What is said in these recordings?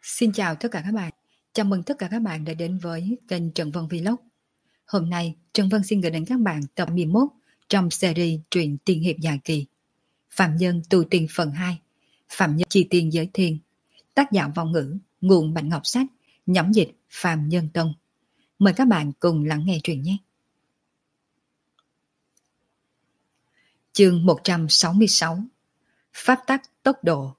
Xin chào tất cả các bạn. Chào mừng tất cả các bạn đã đến với kênh Trần Vân Vlog. Hôm nay, Trần Vân xin gửi đến các bạn tập 11 trong series truyện tiên hiệp dài kỳ. Phạm Nhân tu tiên phần 2. Phạm Nhân chi tiên giới thiên. Tác giả vong ngữ, nguồn Bạch Ngọc Sách, nhóm dịch Phạm Nhân Tông. Mời các bạn cùng lắng nghe truyện nhé. Chương 166. Pháp tắc tốc độ.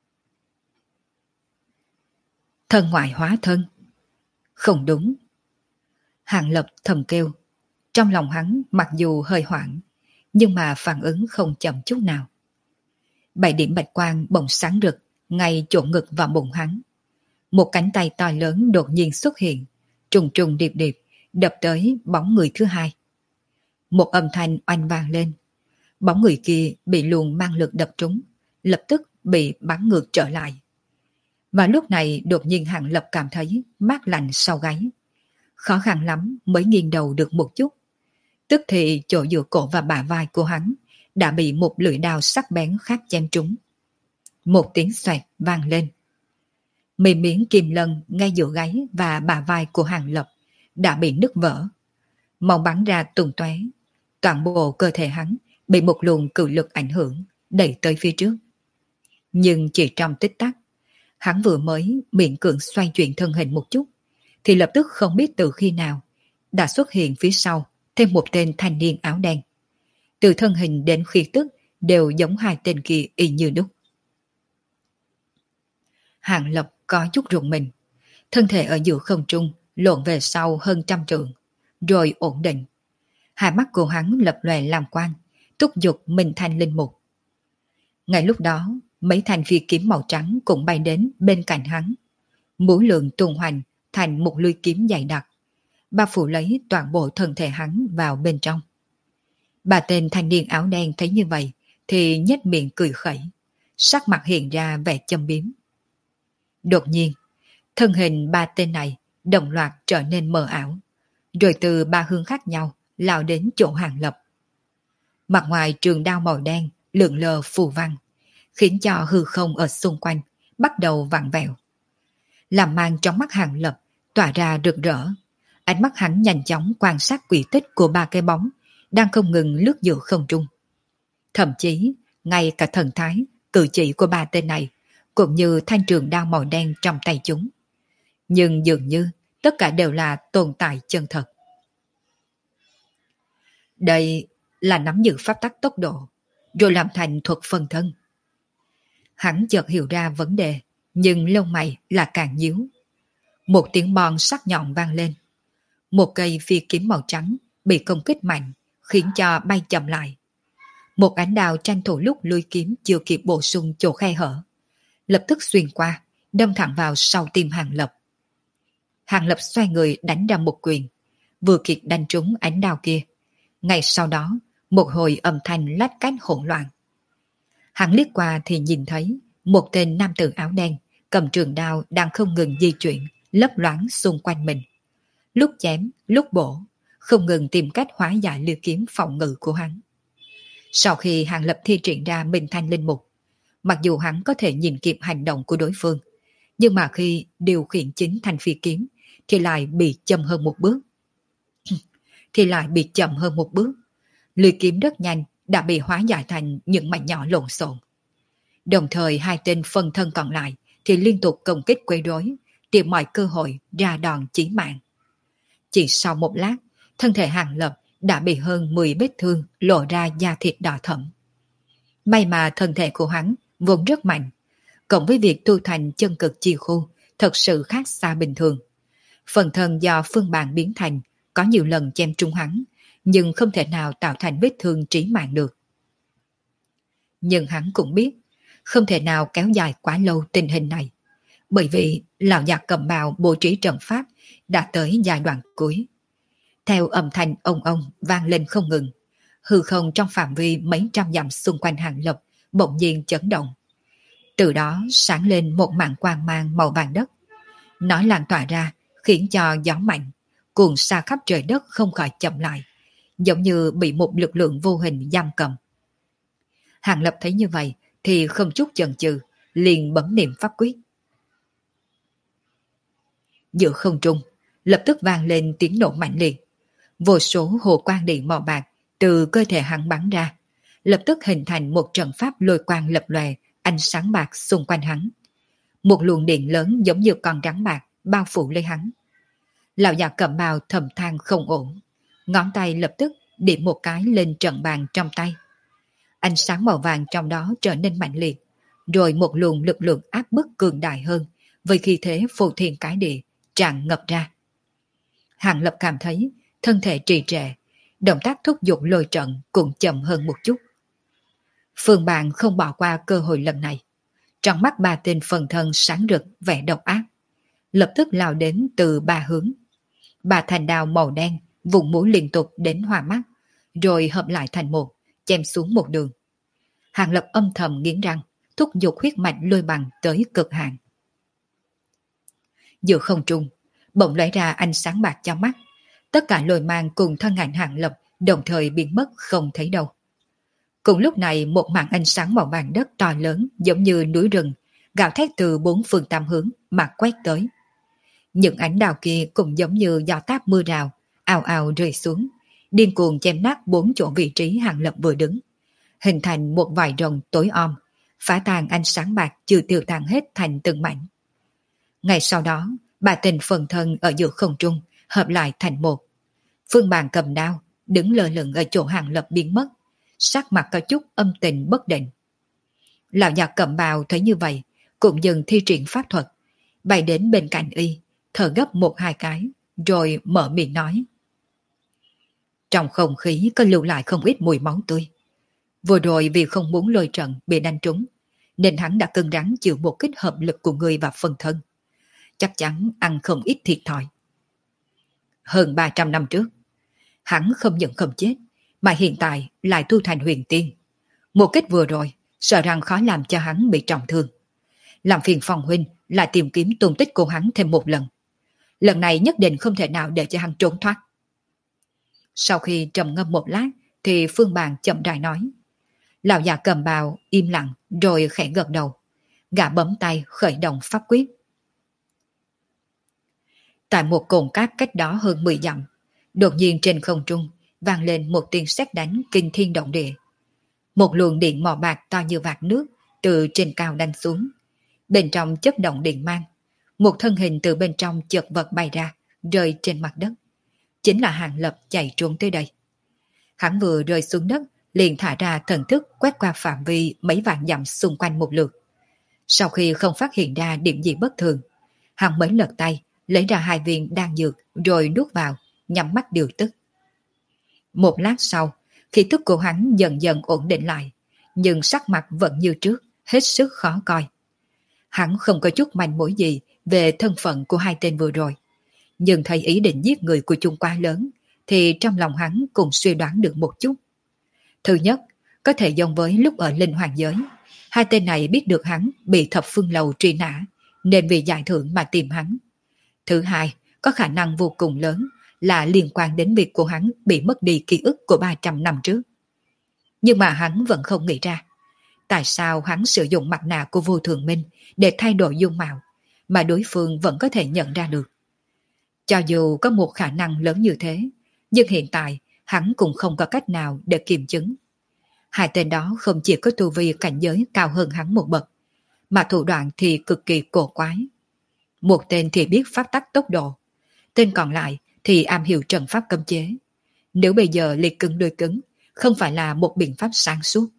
Thân ngoại hóa thân. Không đúng. Hàng Lập thầm kêu. Trong lòng hắn mặc dù hơi hoảng, nhưng mà phản ứng không chậm chút nào. 7 điểm bạch quang bỗng sáng rực ngay chỗ ngực và bụng hắn. Một cánh tay to lớn đột nhiên xuất hiện, trùng trùng điệp điệp đập tới bóng người thứ hai. Một âm thanh oanh vang lên. Bóng người kia bị luồng mang lực đập trúng, lập tức bị bắn ngược trở lại. Và lúc này đột nhiên Hàng Lập cảm thấy mát lạnh sau gáy. Khó khăn lắm mới nghiêng đầu được một chút. Tức thì chỗ giữa cổ và bả vai của hắn đã bị một lưỡi đao sắc bén khác chém trúng. Một tiếng xoẹt vang lên. Mềm miếng kim lân ngay giữa gáy và bả vai của Hàng Lập đã bị nứt vỡ. Máu bắn ra tung tóe. Toàn bộ cơ thể hắn bị một luồng cự lực ảnh hưởng, đẩy tới phía trước. Nhưng chỉ trong tích tắc, hắn vừa mới miễn cưỡng xoay chuyển thân hình một chút, thì lập tức không biết từ khi nào đã xuất hiện phía sau thêm một tên thanh niên áo đen. Từ thân hình đến khí tức đều giống hai tên kia y như đúc. Hàng Lập có chút rùng mình, thân thể ở giữa không trung lộn về sau hơn 100 trượng, rồi ổn định. Hai mắt của hắn lập lòe làm quang, thúc giục minh thanh linh mục. Ngay lúc đó, mấy thanh phi kiếm màu trắng cũng bay đến bên cạnh hắn. Mũi lượng tuôn hoành thành một lưỡi kiếm dày đặc, bao phủ lấy toàn bộ thân thể hắn vào bên trong. Bà tên thanh niên áo đen thấy như vậy thì nhếch miệng cười khẩy, sắc mặt hiện ra vẻ châm biếm. Đột nhiên, thân hình ba tên này đồng loạt trở nên mờ ảo, rồi từ ba hướng khác nhau lao đến chỗ Hàng Lập. Mặt ngoài trường đao màu đen lượn lờ phù văn, khiến cho hư không ở xung quanh bắt đầu vặn vẹo. Làm mang trong mắt Hàng Lập tỏa ra rực rỡ. Ánh mắt hắn nhanh chóng quan sát quỹ tích của ba cái bóng đang không ngừng lướt giữa không trung. Thậm chí, ngay cả thần thái, cử chỉ của ba tên này, cũng như thanh trường đao màu đen trong tay chúng. Nhưng dường như tất cả đều là tồn tại chân thật. Đây là nắm giữ pháp tắc tốc độ, rồi làm thành thuật phân thân. Hắn chợt hiểu ra vấn đề, nhưng lông mày là càng nhíu. Một tiếng bon sắc nhọn vang lên. Một cây phi kiếm màu trắng bị công kích mạnh, khiến cho bay chậm lại. Một ánh đao tranh thủ lúc lưỡi kiếm chưa kịp bổ sung chỗ khe hở, lập tức xuyên qua, đâm thẳng vào sau tim Hàng Lập. Hàng Lập xoay người đánh ra một quyền, vừa kịp đánh trúng ánh đao kia. Ngay sau đó, một hồi âm thanh lách cách hỗn loạn. Hắn liếc qua thì nhìn thấy một tên nam tử áo đen cầm trường đao đang không ngừng di chuyển, lấp loáng xung quanh mình. Lúc chém, lúc bổ, không ngừng tìm cách hóa giải lưỡi kiếm phòng ngự của hắn. Sau khi Hàng Lập thi triển ra minh thanh linh mục, mặc dù hắn có thể nhìn kịp hành động của đối phương, nhưng mà khi điều khiển chính thanh phi kiếm thì lại bị chậm hơn một bước. Lưỡi kiếm rất nhanh đã bị hóa giải thành những mảnh nhỏ lộn xộn. Đồng thời hai tên phân thân còn lại thì liên tục công kích quấy rối, tìm mọi cơ hội ra đòn chí mạng. Chỉ sau một lát, thân thể Hàng Lập đã bị hơn 10 vết thương lộ ra da thịt đỏ thẫm. May mà thân thể của hắn vốn rất mạnh, cộng với việc tu thành chân cực chi khu thật sự khác xa bình thường. Phần thân do phương bản biến thành có nhiều lần chém trúng hắn, nhưng không thể nào tạo thành vết thương trí mạng được. Nhưng hắn cũng biết, không thể nào kéo dài quá lâu tình hình này, bởi vì lão già cầm bào bố trí trận pháp đã tới giai đoạn cuối. Theo âm thanh ông vang lên không ngừng, hư không trong phạm vi mấy trăm dặm xung quanh Hàng Lập bỗng nhiên chấn động. Từ đó sáng lên một mảng quang mang màu vàng đất. Nó lan tỏa ra khiến cho gió mạnh, cuồn xa khắp trời đất không khỏi chậm lại, giống như bị một lực lượng vô hình giam cầm. Hàng Lập thấy như vậy thì không chút chần chừ, liền bấm niệm pháp quyết. Giữa không trung, lập tức vang lên tiếng nổ mạnh liệt. Vô số hồ quang điện màu bạc từ cơ thể hắn bắn ra, lập tức hình thành một trận pháp lôi quang lập lòe, ánh sáng bạc xung quanh hắn. Một luồng điện lớn giống như con rắn bạc bao phủ lấy hắn. Lão già cẩm bào thầm than không ổn, ngón tay lập tức điểm một cái lên trận bàn trong tay. Ánh sáng màu vàng trong đó trở nên mạnh liệt, rồi một luồng lực lượng áp bức cường đại hơn, với khí thế phô thiên cái địa tràn ngập ra. Hàng Lập cảm thấy thân thể trì trệ, động tác thúc giục lôi trận cũng chậm hơn một chút. Phương Bàn không bỏ qua cơ hội lần này. Trong mắt ba tên phần thân sáng rực vẻ độc ác, lập tức lao đến từ ba hướng. Ba thành đao màu đen vùng mũi liên tục đến hoa mắt, rồi hợp lại thành một, chém xuống một đường. Hàng Lập âm thầm nghiến răng, thúc giục huyết mạch lôi bằng tới cực hạn. Giữa không trung, bỗng lóe ra ánh sáng bạc trong mắt. Tất cả lôi mang cùng thân ảnh Hàng Lập đồng thời biến mất không thấy đâu. Cùng lúc này một màn ánh sáng màu vàng đất to lớn giống như núi rừng, gào thét từ bốn phương tám hướng mà quét tới. Những ánh đào kia cũng giống như gió táp mưa rào, ào ào rơi xuống, điên cuồng chém nát bốn chỗ vị trí Hàng Lập vừa đứng, hình thành một vài rồng tối om, phá tan ánh sáng bạc chưa tiêu tan hết thành từng mảnh. Ngay sau đó, ba tên phần thân ở giữa không trung hợp lại thành một. Phương Bàn cầm đao, đứng lơ lửng ở chỗ Hàng Lập biến mất, sắc mặt có chút âm tình bất định. Lão già cẩm bào thấy như vậy, cũng dừng thi triển pháp thuật, bay đến bên cạnh y, thở gấp một hai cái, rồi mở miệng nói. Trong không khí có lưu lại không ít mùi máu tươi. Vừa rồi vì không muốn lôi trận bị đánh trúng, nên hắn đã cứng rắn chịu một kích hợp lực của người và phần thân. Chắc chắn ăn không ít thiệt thòi. Hơn 300 năm trước, hắn không những không chết, mà hiện tại lại tu thành huyền tiên. Một kích vừa rồi, sợ rằng khó làm cho hắn bị trọng thương. Làm phiền Phong huynh lại tìm kiếm tung tích của hắn thêm một lần. Lần này nhất định không thể nào để cho hắn trốn thoát. Sau khi trầm ngâm một lát, thì Phương Bàn chậm rãi nói. Lão già cầm bào im lặng rồi khẽ gật đầu. Gã bấm tay khởi động pháp quyết. Tại một cồn cát cách đó hơn 10 dặm, đột nhiên trên không trung vang lên một tiếng sét đánh kinh thiên động địa. Một luồng điện màu bạc to như vạc nước từ trên cao đánh xuống. Bên trong chớp động điện mang, một thân hình từ bên trong chợt vật bay ra, rơi trên mặt đất. Chính là Hàng Lập chạy trốn tới đây. Hắn vừa rơi xuống đất, liền thả ra thần thức quét qua phạm vi mấy vạn dặm xung quanh một lượt. Sau khi không phát hiện ra điểm gì bất thường, hắn mới lật tay, lấy ra 2 viên đan dược rồi nuốt vào, nhắm mắt điều tức. Một lát sau, khí tức của hắn dần dần ổn định lại, nhưng sắc mặt vẫn như trước, hết sức khó coi. Hắn không có chút manh mối gì về thân phận của 2 tên vừa rồi, nhưng thấy ý định giết người của chúng quá lớn, thì trong lòng hắn cũng suy đoán được một chút. Thứ nhất, có thể giống với lúc ở Linh Hoàng Giới, 2 tên này biết được hắn bị Thập Phương Lầu truy nã, nên vì giải thưởng mà tìm hắn. Thứ hai, có khả năng vô cùng lớn là liên quan đến việc của hắn bị mất đi ký ức của 300 năm trước. Nhưng mà hắn vẫn không nghĩ ra, tại sao hắn sử dụng mặt nạ của Vô Thường Minh để thay đổi dung mạo, mà đối phương vẫn có thể nhận ra được. Cho dù có một khả năng lớn như thế, nhưng hiện tại hắn cũng không có cách nào để kiểm chứng. 2 tên đó không chỉ có tu vi cảnh giới cao hơn hắn một bậc, mà thủ đoạn thì cực kỳ cổ quái. Một tên thì biết pháp tắc tốc độ, tên còn lại thì am hiểu trận pháp cấm chế. Nếu bây giờ liệt cứng đôi cứng, không phải là một biện pháp sáng suốt.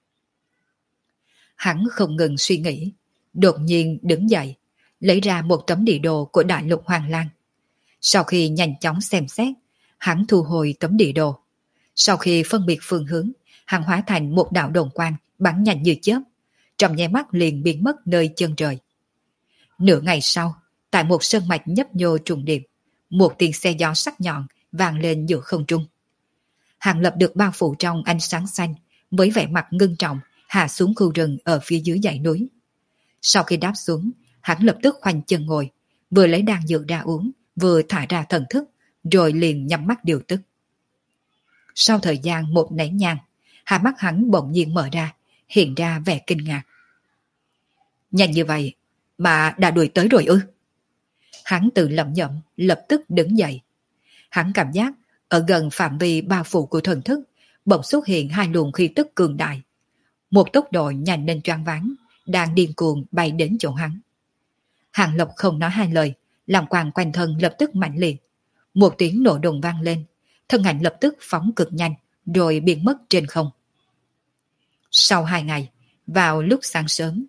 Hắn không ngừng suy nghĩ, đột nhiên đứng dậy, lấy ra một tấm địa đồ của đại lục Hoàng Lan. Sau khi nhanh chóng xem xét, hắn thu hồi tấm địa đồ. Sau khi phân biệt phương hướng, hắn hóa thành một đạo đồn quang bắn nhanh như chớp, trong nháy mắt liền biến mất nơi chân trời. Nửa ngày sau, tại một sơn mạch nhấp nhô trùng điệp, một tiếng xe gió sắc nhọn vang lên giữa không trung. Hàng Lập được bao phủ trong ánh sáng xanh, với vẻ mặt ngưng trọng hạ xuống khu rừng ở phía dưới dãy núi. Sau khi đáp xuống, hắn lập tức khoanh chân ngồi, vừa lấy đan dược ra uống, vừa thả ra thần thức, rồi liền nhắm mắt điều tức. Sau thời gian một nén nhang, hai mắt hắn bỗng nhiên mở ra, hiện ra vẻ kinh ngạc. Nhanh như vậy mà đã đuổi tới rồi ư? Hắn tự lẩm nhẩm, lập tức đứng dậy. Hắn cảm giác ở gần phạm vi bao phủ của thần thức, bỗng xuất hiện hai luồng khí tức cường đại. Một tốc độ nhanh nên choáng váng, đang điên cuồng bay đến chỗ hắn. Hàng Lập không nói hai lời, làm quang quanh thân lập tức mạnh liệt. Một tiếng nổ đùng vang lên, thân ảnh lập tức phóng cực nhanh, rồi biến mất trên không. Sau 2 ngày, vào lúc sáng sớm,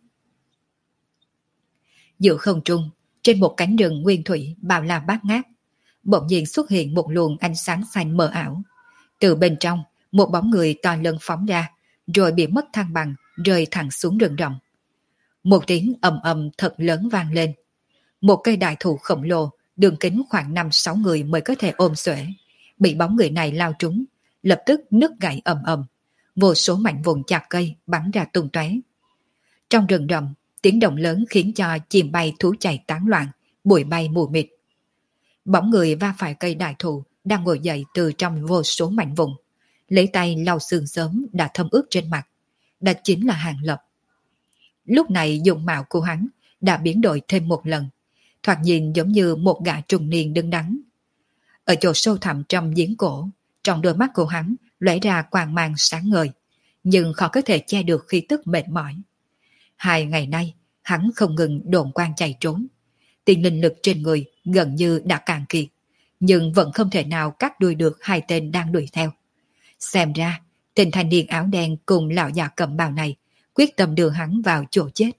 giữa không trung, trên một cánh rừng nguyên thủy bao la bát ngát, bỗng nhiên xuất hiện một luồng ánh sáng xanh mờ ảo. Từ bên trong, một bóng người to lớn phóng ra, rồi bị mất thăng bằng, rơi thẳng xuống rừng rậm. Một tiếng ầm ầm thật lớn vang lên. Một cây đại thụ khổng lồ, đường kính khoảng 5-6 người mới có thể ôm xuể, bị bóng người này lao trúng, lập tức nứt gãy ầm ầm, vô số mảnh vụn chạc cây bắn ra tung tóe. Trong rừng rậm, tiếng động lớn khiến cho chim bay thú chạy tán loạn, bụi bay mù mịt. Bóng người va phải cây đại thụ đang ngồi dậy từ trong vô số mảnh vụn, lấy tay lau sương sớm đã thấm ướt trên mặt. Đó chính là Hàng Lập. Lúc này dung mạo của hắn đã biến đổi thêm một lần, thoạt nhìn giống như một gã trung niên đứng đắn. Ở chỗ sâu thẳm trong giếng cổ, trong đôi mắt của hắn lóe ra quang mang sáng ngời, nhưng khó có thể che được khí tức mệt mỏi. 2 ngày nay, hắn không ngừng độn quang chạy trốn. Tiền linh lực trên người gần như đã cạn kiệt, nhưng vẫn không thể nào cắt đuôi được hai tên đang đuổi theo. Xem ra, tên thanh niên áo đen cùng lão già cầm bào này quyết tâm đưa hắn vào chỗ chết.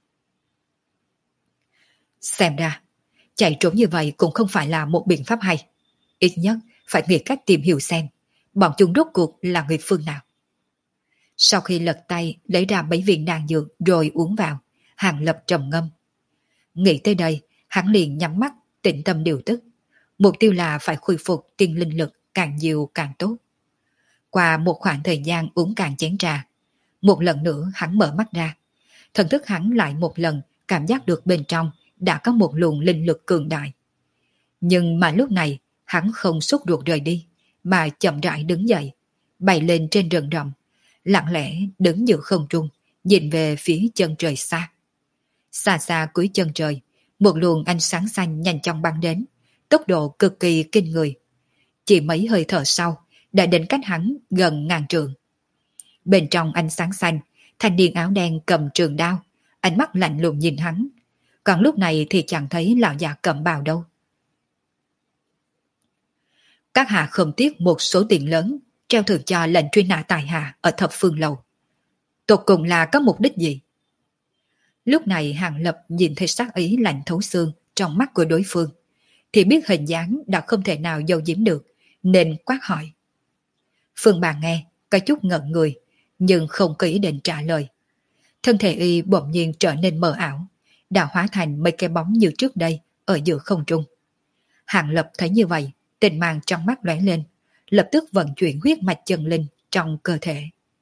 Xem ra, chạy trốn như vậy cũng không phải là một biện pháp hay. Ít nhất phải nghĩ cách tìm hiểu xem bọn chúng rốt cuộc là người phương nào. Sau khi lật tay lấy ra mấy viên đan dược rồi uống vào, Hàng Lập trầm ngâm. Nghĩ tới đây, hắn liền nhắm mắt, tĩnh tâm điều tức. Mục tiêu là phải khôi phục tiên linh lực càng nhiều càng tốt. Qua một khoảng thời gian uống cạn chén trà, một lần nữa hắn mở mắt ra. Thần thức hắn lại một lần cảm giác được bên trong đã có một luồng linh lực cường đại. Nhưng mà lúc này hắn không sốt ruột rời đi, mà chậm rãi đứng dậy, bay lên trên rừng rậm, lặng lẽ đứng giữa không trung, nhìn về phía chân trời xa. Xa xa cuối chân trời, một luồng ánh sáng xanh nhanh chóng bắn đến, tốc độ cực kỳ kinh người. Chỉ mấy hơi thở sau, đã đến cách hắn gần ngàn trượng. Bên trong ánh sáng xanh, thanh niên áo đen cầm trường đao, ánh mắt lạnh lùng nhìn hắn. Còn lúc này thì chẳng thấy lão già cầm bào đâu. Các hạ không tiếc một số tiền lớn, treo thưởng cho lệnh truy nã tài hạ ở Thập Phương Lầu. Tột cùng là có mục đích gì? Lúc này Hàng Lập nhìn thấy sắc ý lạnh thấu xương trong mắt của đối phương, thì biết hình dáng đã không thể nào giấu giếm được, nên quát hỏi. Phương Bà nghe, có chút ngẩn người, nhưng không có ý định trả lời. Thân thể y bỗng nhiên trở nên mờ ảo, đã hóa thành mấy cái bóng như trước đây ở giữa không trung. Hàng Lập thấy như vậy, tình mang trong mắt lóe lên, lập tức vận chuyển huyết mạch chân linh trong cơ thể.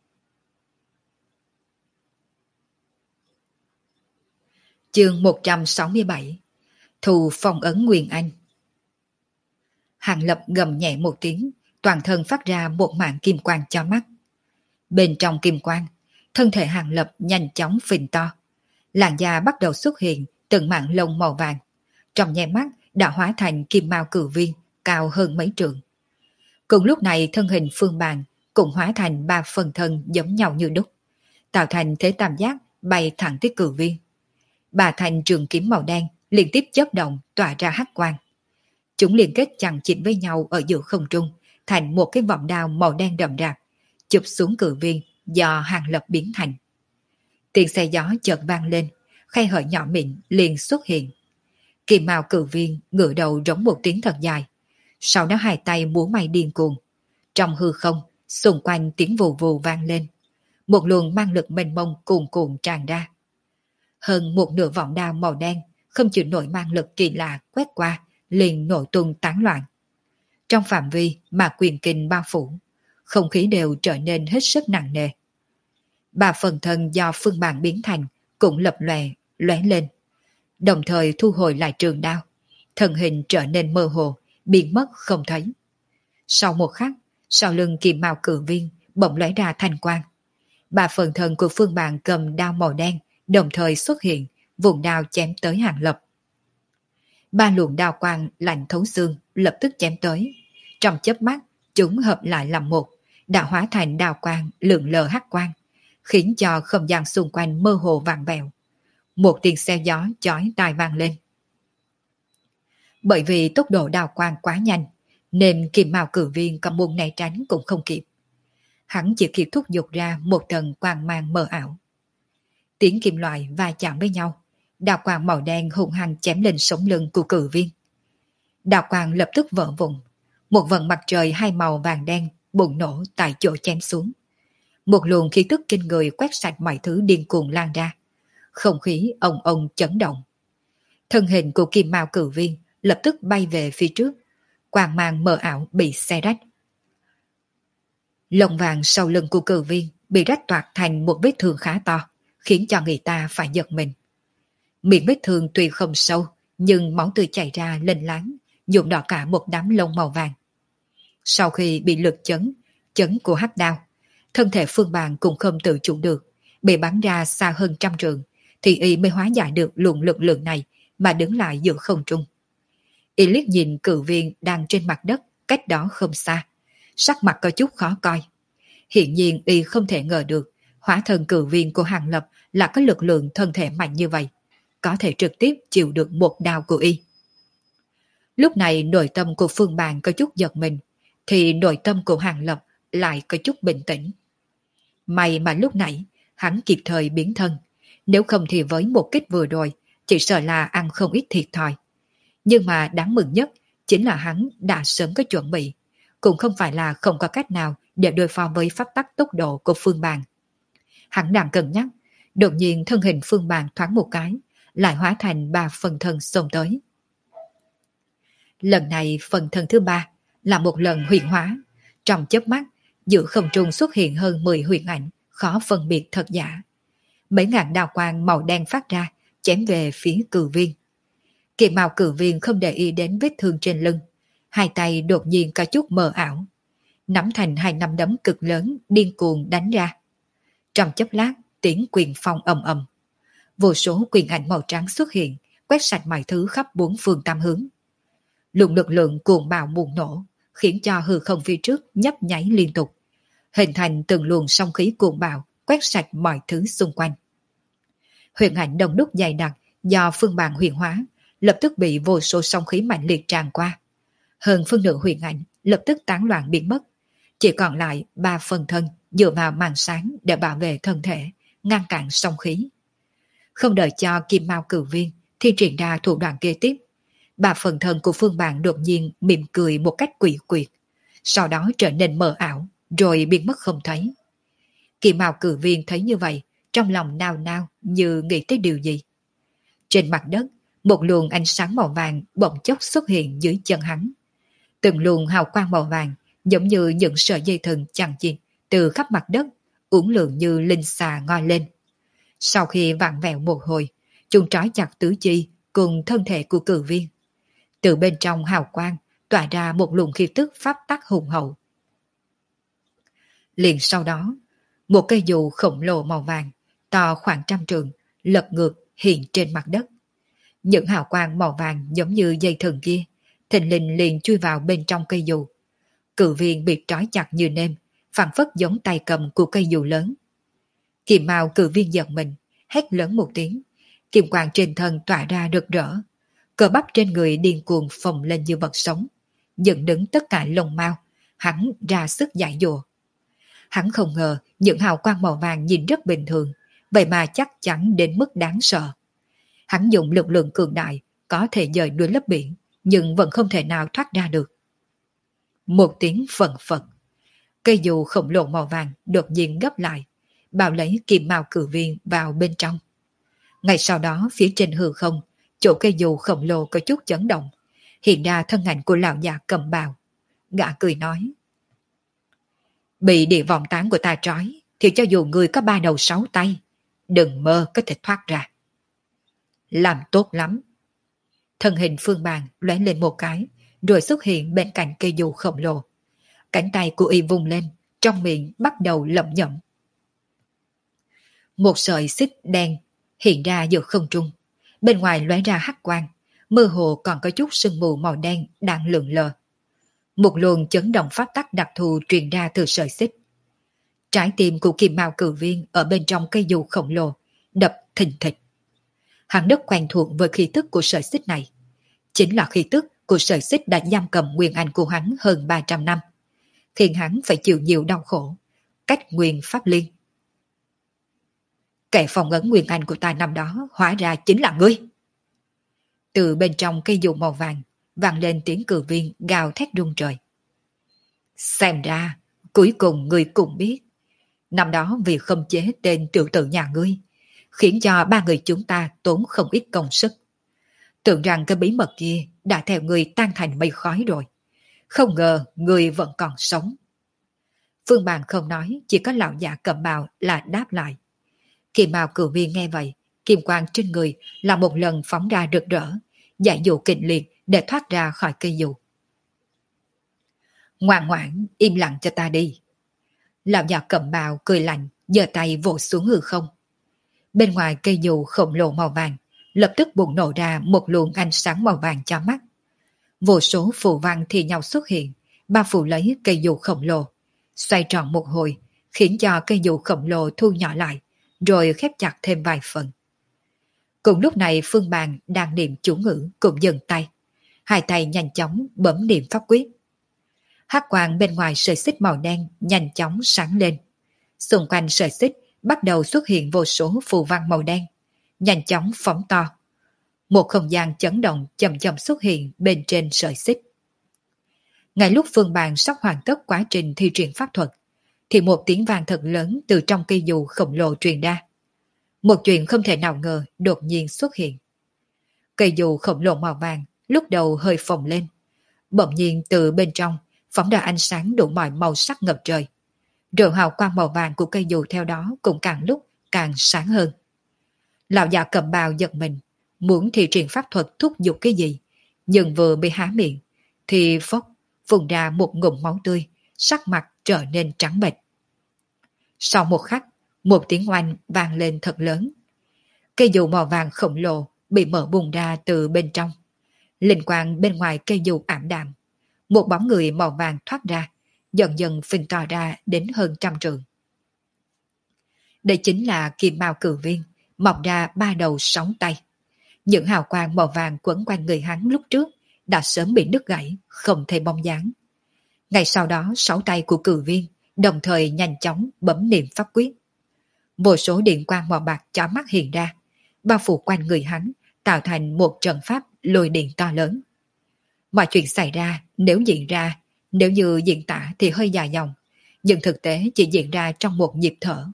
Chương 167. Thù phong ấn Nguyên Anh. Hàng Lập gầm nhẹ một tiếng, toàn thân phát ra một mảng kim quang cho mắt. Bên trong kim quang, thân thể Hàng Lập nhanh chóng phình to, làn da bắt đầu xuất hiện từng mảng lông màu vàng, trong nháy mắt đã hóa thành kim mao cử viên cao hơn mấy trượng. Cùng lúc này thân hình Phương Bàn cũng hóa thành 3 phần thân giống nhau như đúc, tạo thành thế tam giác bay thẳng tới cử viên. 3 thanh trường kiếm màu đen liên tiếp chớp động tỏa ra hắc quang. Chúng liên kết chằng chịt với nhau ở giữa không trung, thành một cái vòng đao màu đen đậm rạp, chụp xuống cử viên do Hàng Lập biến thành. Tiếng xe gió chợt vang lên, khe hở nhỏ mịn liền xuất hiện. Kim mao cử viên ngửa đầu rống một tiếng thật dài, sau đó hai tay múa may điên cuồng. Trong hư không, xung quanh tiếng vù vù vang lên, một luồng mang lực mênh mông cuồn cuộn tràn ra. Hơn một nửa vòng đao màu đen không chịu nổi mang lực kỳ lạ quét qua, liền nổ tung tán loạn. Trong phạm vi mà quyền kình bao phủ, không khí đều trở nên hết sức nặng nề. 3 phần thân do Phương Bàn biến thành cũng lập lóe lên, đồng thời thu hồi lại trường đao, thân hình trở nên mơ hồ, biến mất không thấy. Sau một khắc, sau lưng kim mao cử viên bỗng lóe ra thanh quang. 3 phần thân của Phương Bàn cầm đao màu đen đồng thời xuất hiện, vùng đao chém tới Hàng Lập. Ba luồng đao quang lạnh thấu xương lập tức chém tới. Trong chớp mắt, chúng hợp lại làm một, đã hóa thành đao quang lượn lờ hắc quang, khiến cho không gian xung quanh mơ hồ vàng vẹo. Một tiếng xe gió chói tai vang lên. Bởi vì tốc độ đao quang quá nhanh, nên Kim Mao Cử Viên có muốn né tránh cũng không kịp. Hắn chỉ kịp thúc giục ra một tầng quang mang mờ ảo. Tiếng kim loại va chạm với nhau, đao quang màu đen hung hăng chém lên sống lưng của Cử Viên. Đao quang lập tức vỡ vụn, một vầng mặt trời hai màu vàng đen bùng nổ tại chỗ chém xuống. Một luồng khí tức kinh người quét sạch mọi thứ điên cuồng lan ra. Không khí ong ong chấn động. Thân hình của Kim Mao Cử Viên lập tức bay về phía trước, quang mang mờ ảo bị xé rách. Lông vàng sau lưng của Cử Viên bị rách toạc thành một vết thương khá to, khiến cho người ta phải giật mình. Miệng vết thương tuy không sâu, nhưng máu tươi chảy ra lênh láng, nhuộm đỏ cả một đám lông màu vàng. Sau khi bị lực chấn của hắc đao, thân thể Phương Bàn cũng không tự chủ được, bị bắn ra xa hơn 100 trượng, thì y mới hóa giải được luồng lực lượng này mà đứng lại giữa không trung. Y liếc nhìn Cử Viên đang trên mặt đất, cách đó không xa, sắc mặt có chút khó coi. Hiện nhiên y không thể ngờ được hóa thân Cử Viên của Hàng Lập là có lực lượng thân thể mạnh như vậy, có thể trực tiếp chịu được một đao của y. Lúc này nội tâm của Phương Bàn có chút giật mình, thì nội tâm của Hàng Lập lại có chút bình tĩnh. May mà lúc nãy hắn kịp thời biến thân, nếu không thì với một kích vừa rồi chỉ sợ là ăn không ít thiệt thòi. Nhưng mà đáng mừng nhất chính là hắn đã sớm có chuẩn bị, cũng không phải là không có cách nào để đối phó với pháp tắc tốc độ của Phương Bàn. Hắn đang cân nhắc, đột nhiên thân hình Phương Bàn thoáng một cái, lại hóa thành 3 phần thân xông tới. Lần này phần thân thứ 3 là một lần huyền hóa, trong chớp mắt giữa không trung xuất hiện hơn 10 huyền ảnh, khó phân biệt thật giả. Mấy ngàn đao quang màu đen phát ra, chém về phía Cử Viên. Kim Mao Cử Viên không để ý đến vết thương trên lưng, hai tay đột nhiên có chút mờ ảo, nắm thành 2 nắm đấm cực lớn điên cuồng đánh ra. Trong chốc lát, tiếng quyền phong ầm ầm, vô số quyền ảnh màu trắng xuất hiện, quét sạch mọi thứ khắp 4 phương 8 hướng. Luồng lực lượng cuồng bạo bùng nổ, khiến cho hư không phía trước nhấp nháy liên tục, hình thành từng luồng sóng khí cuồng bạo, quét sạch mọi thứ xung quanh. Huyền ảnh đông đúc dày đặc do Phương Bàn huyền hóa, lập tức bị vô số sóng khí mạnh liệt tràn qua. Hơn phân nửa huyền ảnh lập tức tán loạn biến mất, chỉ còn lại 3 phần thân dựa vào màn sáng để bảo vệ thân thể, ngăn cản sóng khí. Không đợi cho Kim Mao Cử Viên thi triển ra thủ đoạn kế tiếp, 3 phần thân của Phương Bàn đột nhiên mỉm cười một cách quỷ quyệt, sau đó trở nên mờ ảo, rồi biến mất không thấy. Kim Mao Cử Viên thấy như vậy, trong lòng nao nao như nghĩ tới điều gì. Trên mặt đất, một luồng ánh sáng màu vàng bỗng chốc xuất hiện dưới chân hắn. Từng luồng hào quang màu vàng giống như những sợi dây thừng chằng chịt từ khắp mặt đất, uốn lượn như linh xà ngoi lên. Sau khi vặn vẹo một hồi, chúng trói chặt tứ chi cùng thân thể của Cử Viên. Từ bên trong hào quang tỏa ra một luồng khí tức pháp tắc hùng hậu. Liền sau đó, một cây dù khổng lồ màu vàng, to khoảng 100 trượng, lật ngược hiện trên mặt đất. Những hào quang màu vàng giống như dây thừng kia, thình lình liền chui vào bên trong cây dù. Cử Viên bị trói chặt như nêm, phảng phất giống tay cầm của cây dù lớn. Kim Mao Cử Viên giật mình, hét lớn một tiếng, kim quang trên thân tỏa ra rực rỡ, cơ bắp trên người điên cuồng phồng lên như vật sống, dựng đứng tất cả lông mao, hắn ra sức giải dùa. Hắn không ngờ những hào quang màu vàng nhìn rất bình thường, vậy mà chắc chắn đến mức đáng sợ. Hắn dùng lực lượng cường đại, có thể dời đuôi lấp biển, nhưng vẫn không thể nào thoát ra được. Một tiếng phận phật, cây dù khổng lồ màu vàng đột nhiên gấp lại, bao lấy Kim Mao Cử Viên vào bên trong. Ngay sau đó phía trên hư không, chỗ cây dù khổng lồ có chút chấn động, hiện ra thân ảnh của lão già cầm bào. Gã cười nói: bị địa vọng tán của ta trói, thì cho dù người có 3 đầu 6 tay, đừng mơ có thể thoát ra. Làm tốt lắm. Thân hình Phương Bàn lóe lên một cái, rồi xuất hiện bên cạnh cây dù khổng lồ. Cánh tay của y vung lên, trong miệng bắt đầu lẩm nhẩm. Một sợi xích đen hiện ra giữa không trung, bên ngoài lóe ra hắc quang, mơ hồ còn có chút sương mù màu đen đang lượn lờ. Một luồng chấn động pháp tắc đặc thù truyền ra từ sợi xích. Trái tim của Kim Mao Cử Viên ở bên trong cây dù khổng lồ đập thình thịch. Hắn rất quen thuộc với khí tức của sợi xích này. Chính là khí tức của sợi xích đã giam cầm nguyên anh của hắn hơn 300 năm, khiến hắn phải chịu nhiều đau khổ, cách nguyên pháp liên. Kẻ phong ấn nguyên anh của ta năm đó hóa ra chính là ngươi. Từ bên trong cây dù màu vàng vang lên tiếng Cử Viên gào thét rung trời. Xem ra, cuối cùng ngươi cũng biết. Năm đó vì khống chế tên tiểu tử nhà ngươi, khiến cho ba người chúng ta tốn không ít công sức. Tưởng rằng cái bí mật kia đã theo ngươi tan thành mây khói rồi. Không ngờ ngươi vẫn còn sống. Phương Bàn không nói, chỉ có lão già cầm bào là đáp lại. Kim Mao Cửu Viên nghe vậy, kim quang trên người là một lần phóng ra rực rỡ, giải dụ kịch liệt để thoát ra khỏi cây dù. Ngoan ngoãn, im lặng cho ta đi. Lão già cầm bào cười lạnh, giơ tay vỗ xuống hư không. Bên ngoài cây dù khổng lồ màu vàng, lập tức bùng nổ ra một luồng ánh sáng màu vàng cho mắt. Vô số phù văn thì nhau xuất hiện, bao phủ lấy cây dù khổng lồ, xoay tròn một hồi, khiến cho cây dù khổng lồ thu nhỏ lại, rồi khép chặt thêm vài phần. Cùng lúc này Phương Bàn đang niệm chú ngữ cũng dừng tay, hai tay nhanh chóng bấm niệm pháp quyết. Hắc quang bên ngoài sợi xích màu đen nhanh chóng sáng lên. Xung quanh sợi xích bắt đầu xuất hiện vô số phù văn màu đen, nhanh chóng phóng to. Một không gian chấn động chậm chậm xuất hiện bên trên sợi xích. Ngay lúc Phương Bàn sắp hoàn tất quá trình thi triển pháp thuật, thì một tiếng vang thật lớn từ trong cây dù khổng lồ truyền ra. Một chuyện không thể nào ngờ đột nhiên xuất hiện. Cây dù khổng lồ màu vàng lúc đầu hơi phồng lên, bỗng nhiên từ bên trong phóng ra ánh sáng đủ mọi màu sắc ngập trời. Rồi hào quang màu vàng của cây dù theo đó cũng càng lúc càng sáng hơn. Lão già cầm bào giật mình, muốn thi triển pháp thuật thúc giục cái gì, nhưng vừa bị há miệng thì phốc phun ra một ngụm máu tươi, sắc mặt trở nên trắng bệch. Sau một khắc, một tiếng oanh vang lên thật lớn. Cây dù màu vàng khổng lồ bị mở bung ra từ bên trong. Linh quang bên ngoài cây dù ảm đạm, một bóng người màu vàng thoát ra, dần dần phình to ra đến hơn 100 trượng. Đây chính là Kim Mao Cửu Viên, mọc ra 3 đầu 6 tay. Những hào quang màu vàng quấn quanh người hắn lúc trước đã sớm bị đứt gãy, không thấy bóng dáng. Ngay sau đó 6 tay của Cửu Viên đồng thời nhanh chóng bấm niệm pháp quyết. Vô số điện quang màu bạc chói mắt hiện ra, bao phủ quanh người hắn, tạo thành một trận pháp lôi điện to lớn. Mọi chuyện xảy ra nếu như diễn tả thì hơi dài dòng, nhưng thực tế chỉ diễn ra trong một nhịp thở.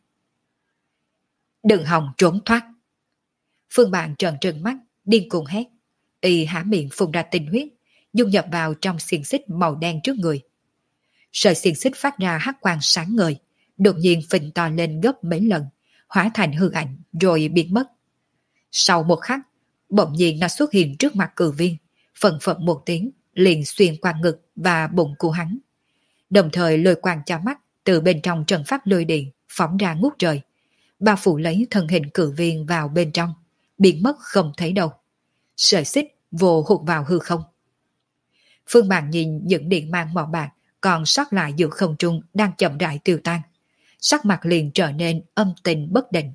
Đừng hòng trốn thoát. Phương Bàn trợn trừng mắt, điên cuồng hét. Y há miệng phun ra tinh huyết, dung nhập vào trong xiềng xích màu đen trước người. Sợi xiềng xích phát ra hắc quang sáng ngời, đột nhiên phình to lên gấp mấy lần, hóa thành hư ảnh rồi biến mất. Sau một khắc, bỗng nhiên nó xuất hiện trước mặt Cửu Viên, phần phật một tiếng, liền xuyên qua ngực và bụng của hắn. Đồng thời lôi quang cho mắt từ bên trong trận pháp lôi điện phóng ra ngút trời, bao phủ lấy thân hình Cửu Viên vào bên trong, biến mất không thấy đâu. Sợi xích vô hụt vào hư không. Phương Bàn nhìn những điện mang màu bạc còn sót lại giữa không trung đang chậm rãi tiêu tan, sắc mặt liền trở nên âm tình bất định.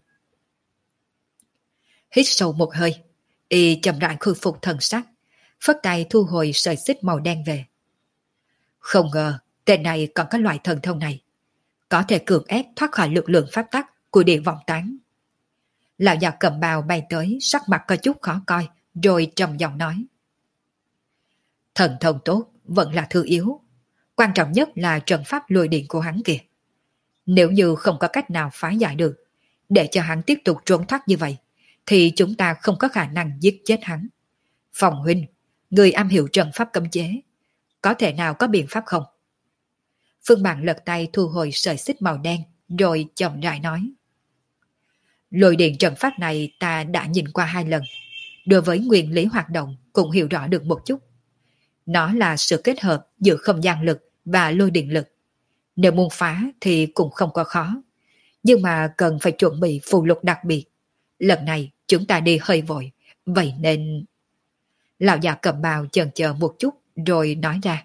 Hít sâu một hơi, y chậm rãi khôi phục thần sắc, phất tay thu hồi sợi xích màu đen về. Không ngờ tên này còn có loại thần thông này, có thể cưỡng ép thoát khỏi lực lượng pháp tắc của địa vọng tán. Lão già cầm bào bay tới, sắc mặt có chút khó coi, rồi trầm giọng nói. Thần thông tốt vẫn là thứ yếu, quan trọng nhất là trận pháp lôi điện của hắn kìa. Nếu như không có cách nào phá giải được, để cho hắn tiếp tục trốn thoát như vậy, thì chúng ta không có khả năng giết chết hắn. Phòng huynh, người am hiểu trận pháp cấm chế, có thể nào có biện pháp không? Phương Bàn lật tay thu hồi sợi xích màu đen, rồi chậm rãi nói. Lôi điện trận pháp này ta đã nhìn qua 2 lần, đối với nguyên lý hoạt động cũng hiểu rõ được một chút. Nó là sự kết hợp giữa không gian lực và lôi điện lực. Nếu muốn phá thì cũng không có khó, nhưng mà cần phải chuẩn bị phù lục đặc biệt. Lần này chúng ta đi hơi vội, vậy nên... Lão già cầm bào chần chờ một chút rồi nói ra.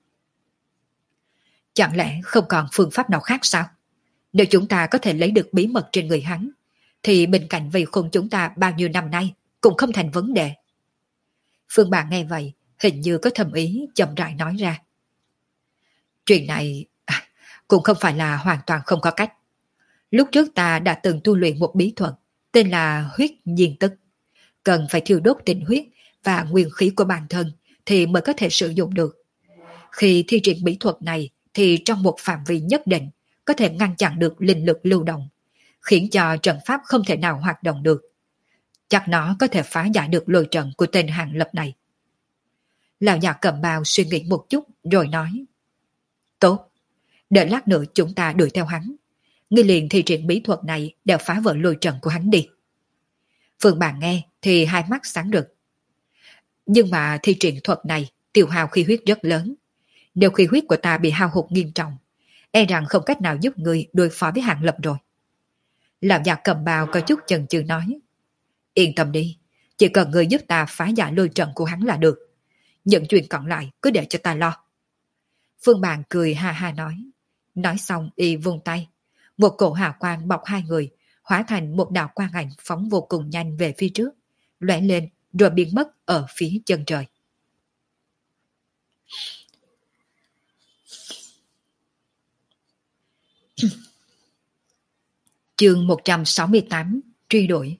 Chẳng lẽ không còn phương pháp nào khác sao? Nếu chúng ta có thể lấy được bí mật trên người hắn, thì bên cạnh vây khôn chúng ta bao nhiêu năm nay cũng không thành vấn đề. Phương Bà nghe vậy, hình như có thầm ý chậm rãi nói ra. Chuyện này cũng không phải là hoàn toàn không có cách. Lúc trước ta đã từng tu luyện một bí thuật tên là huyết nhiên tức. Cần phải thiêu đốt tinh huyết và nguyên khí của bản thân thì mới có thể sử dụng được. Khi thi triển bí thuật này thì trong một phạm vi nhất định có thể ngăn chặn được linh lực lưu động, khiến cho trận pháp không thể nào hoạt động được. Chắc nó có thể phá giải được lôi trận của tên Hàng Lập này. Lão già cầm bào suy nghĩ một chút rồi nói. Tốt, đợi lát nữa chúng ta đuổi theo hắn. Ngươi liền thi triển bí thuật này để phá vỡ lôi trận của hắn đi. Phương Bàn nghe thì hai mắt sáng rực. Nhưng mà thi triển thuật này tiêu hao khí huyết rất lớn. Nếu khí huyết của ta bị hao hụt nghiêm trọng, e rằng không cách nào giúp người đối phó với Hàng Lập rồi. Lão già cầm bào có chút chần chừ nói. Yên tâm đi, chỉ cần người giúp ta phá giải lôi trận của hắn là được. Những chuyện còn lại cứ để cho ta lo. Phương Bàn cười ha ha nói. Nói xong y vung tay. Một cổ hào quang bọc hai người, hóa thành một đạo quang ảnh phóng vô cùng nhanh về phía trước, lóe lên rồi biến mất ở phía chân trời. Chương 168 truy đuổi.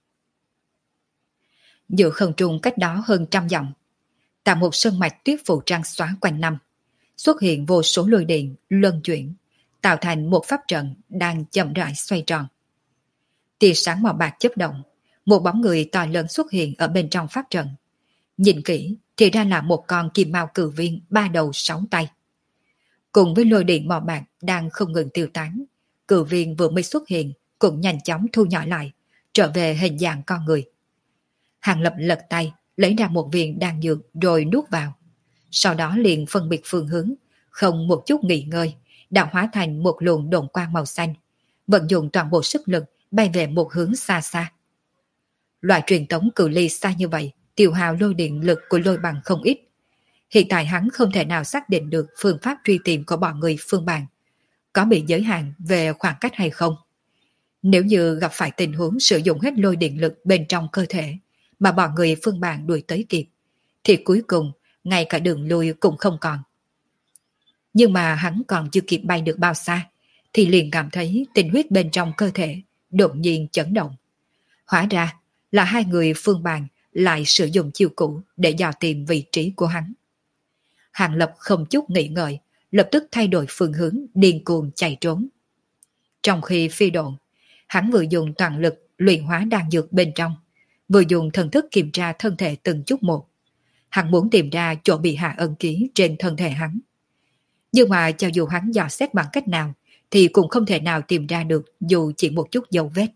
Giữa không trung cách đó hơn 100 dặm, tại một sơn mạch tuyết phủ trăng xóa quanh năm, xuất hiện vô số lôi điện luân chuyển, tạo thành một pháp trận đang chậm rãi xoay tròn. Tia sáng màu bạc chớp động, một bóng người to lớn xuất hiện ở bên trong pháp trận. Nhìn kỹ thì ra là một con kim mao cử viên 3 đầu 6 tay. Cùng với lôi điện màu bạc đang không ngừng tiêu tán, cử viên vừa mới xuất hiện cũng nhanh chóng thu nhỏ lại, trở về hình dạng con người. Hàng Lập lật tay, lấy ra một viên đan dược rồi nuốt vào. Sau đó liền phân biệt phương hướng, không một chút nghỉ ngơi, đã hóa thành một luồng đồn quang màu xanh, vận dụng toàn bộ sức lực bay về một hướng xa xa. Loại truyền tống cự ly xa như vậy, tiêu hao lôi điện lực của lôi bằng không ít. Hiện tại hắn không thể nào xác định được phương pháp truy tìm của bọn người Phương Bàn, có bị giới hạn về khoảng cách hay không. Nếu như gặp phải tình huống sử dụng hết lôi điện lực bên trong cơ thể, mà bọn người Phương Bàn đuổi tới kịp, thì cuối cùng ngay cả đường lui cũng không còn. Nhưng mà hắn còn chưa kịp bay được bao xa, thì liền cảm thấy tinh huyết bên trong cơ thể đột nhiên chấn động. Hóa ra là hai người Phương Bàn lại sử dụng chiêu cũ để dò tìm vị trí của hắn. Hàng Lập không chút nghĩ ngợi, lập tức thay đổi phương hướng điên cuồng chạy trốn. Trong khi phi độn, hắn vừa dùng toàn lực luyện hóa đan dược bên trong, vừa dùng thần thức kiểm tra thân thể từng chút một. Hắn muốn tìm ra chỗ bị hạ ân ký trên thân thể hắn. Nhưng mà cho dù hắn dò xét bằng cách nào, thì cũng không thể nào tìm ra được dù chỉ một chút dấu vết.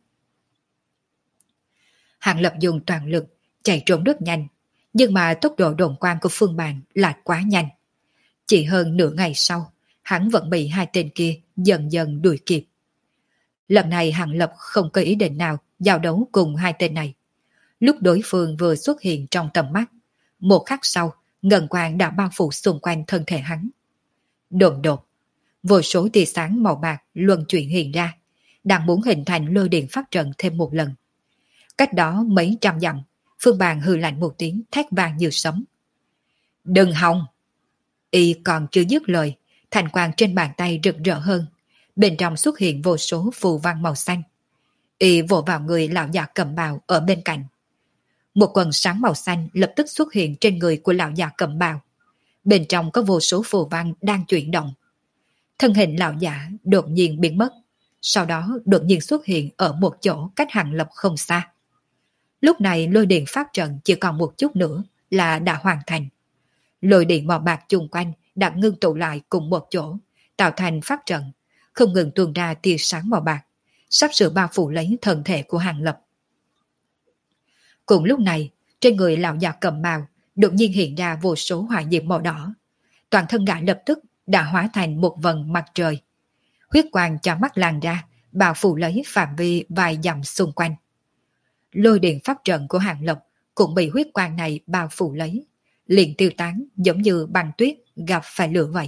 Hàng Lập dùng toàn lực, chạy trốn rất nhanh, nhưng mà tốc độ đồn quang của Phương Bàn lại quá nhanh. Chỉ hơn nửa ngày sau, hắn vẫn bị hai tên kia dần dần đuổi kịp. Lần này Hàng Lập không có ý định nào giao đấu cùng hai tên này. Lúc đối phương vừa xuất hiện trong tầm mắt, một khắc sau, ngân quang đã bao phủ xung quanh thân thể hắn. Đột đột, vô số tia sáng màu bạc luân chuyển hiện ra, đang muốn hình thành lôi điện pháp trận thêm một lần. Cách đó mấy trăm dặm, Phương Bàn hừ lạnh một tiếng thét vang như sấm. Đừng hòng! Y còn chưa dứt lời, thành quang trên bàn tay rực rỡ hơn. Bên trong xuất hiện vô số phù văn màu xanh. Y vỗ vào người lão già cầm bào ở bên cạnh. Một quần sáng màu xanh lập tức xuất hiện trên người của lão già cầm bào. Bên trong có vô số phù văn đang chuyển động. Thân hình lão giả đột nhiên biến mất, sau đó đột nhiên xuất hiện ở một chỗ cách Hàng Lập không xa. Lúc này lôi điện pháp trận chỉ còn một chút nữa là đã hoàn thành. Lôi điện màu bạc chung quanh đã ngưng tụ lại cùng một chỗ, tạo thành pháp trận, không ngừng tuôn ra tia sáng màu bạc, sắp sửa bao phủ lấy thân thể của Hàng Lập. Cùng lúc này, trên người lão già cầm bào đột nhiên hiện ra vô số hỏa diệm màu đỏ. Toàn thân gã lập tức đã hóa thành một vầng mặt trời. Huyết quang cho mắt làn ra, bao phủ lấy phạm vi vài dặm xung quanh. Lôi điện pháp trận của Hàng Lập cũng bị huyết quang này bao phủ lấy, liền tiêu tán giống như băng tuyết gặp phải lửa vậy.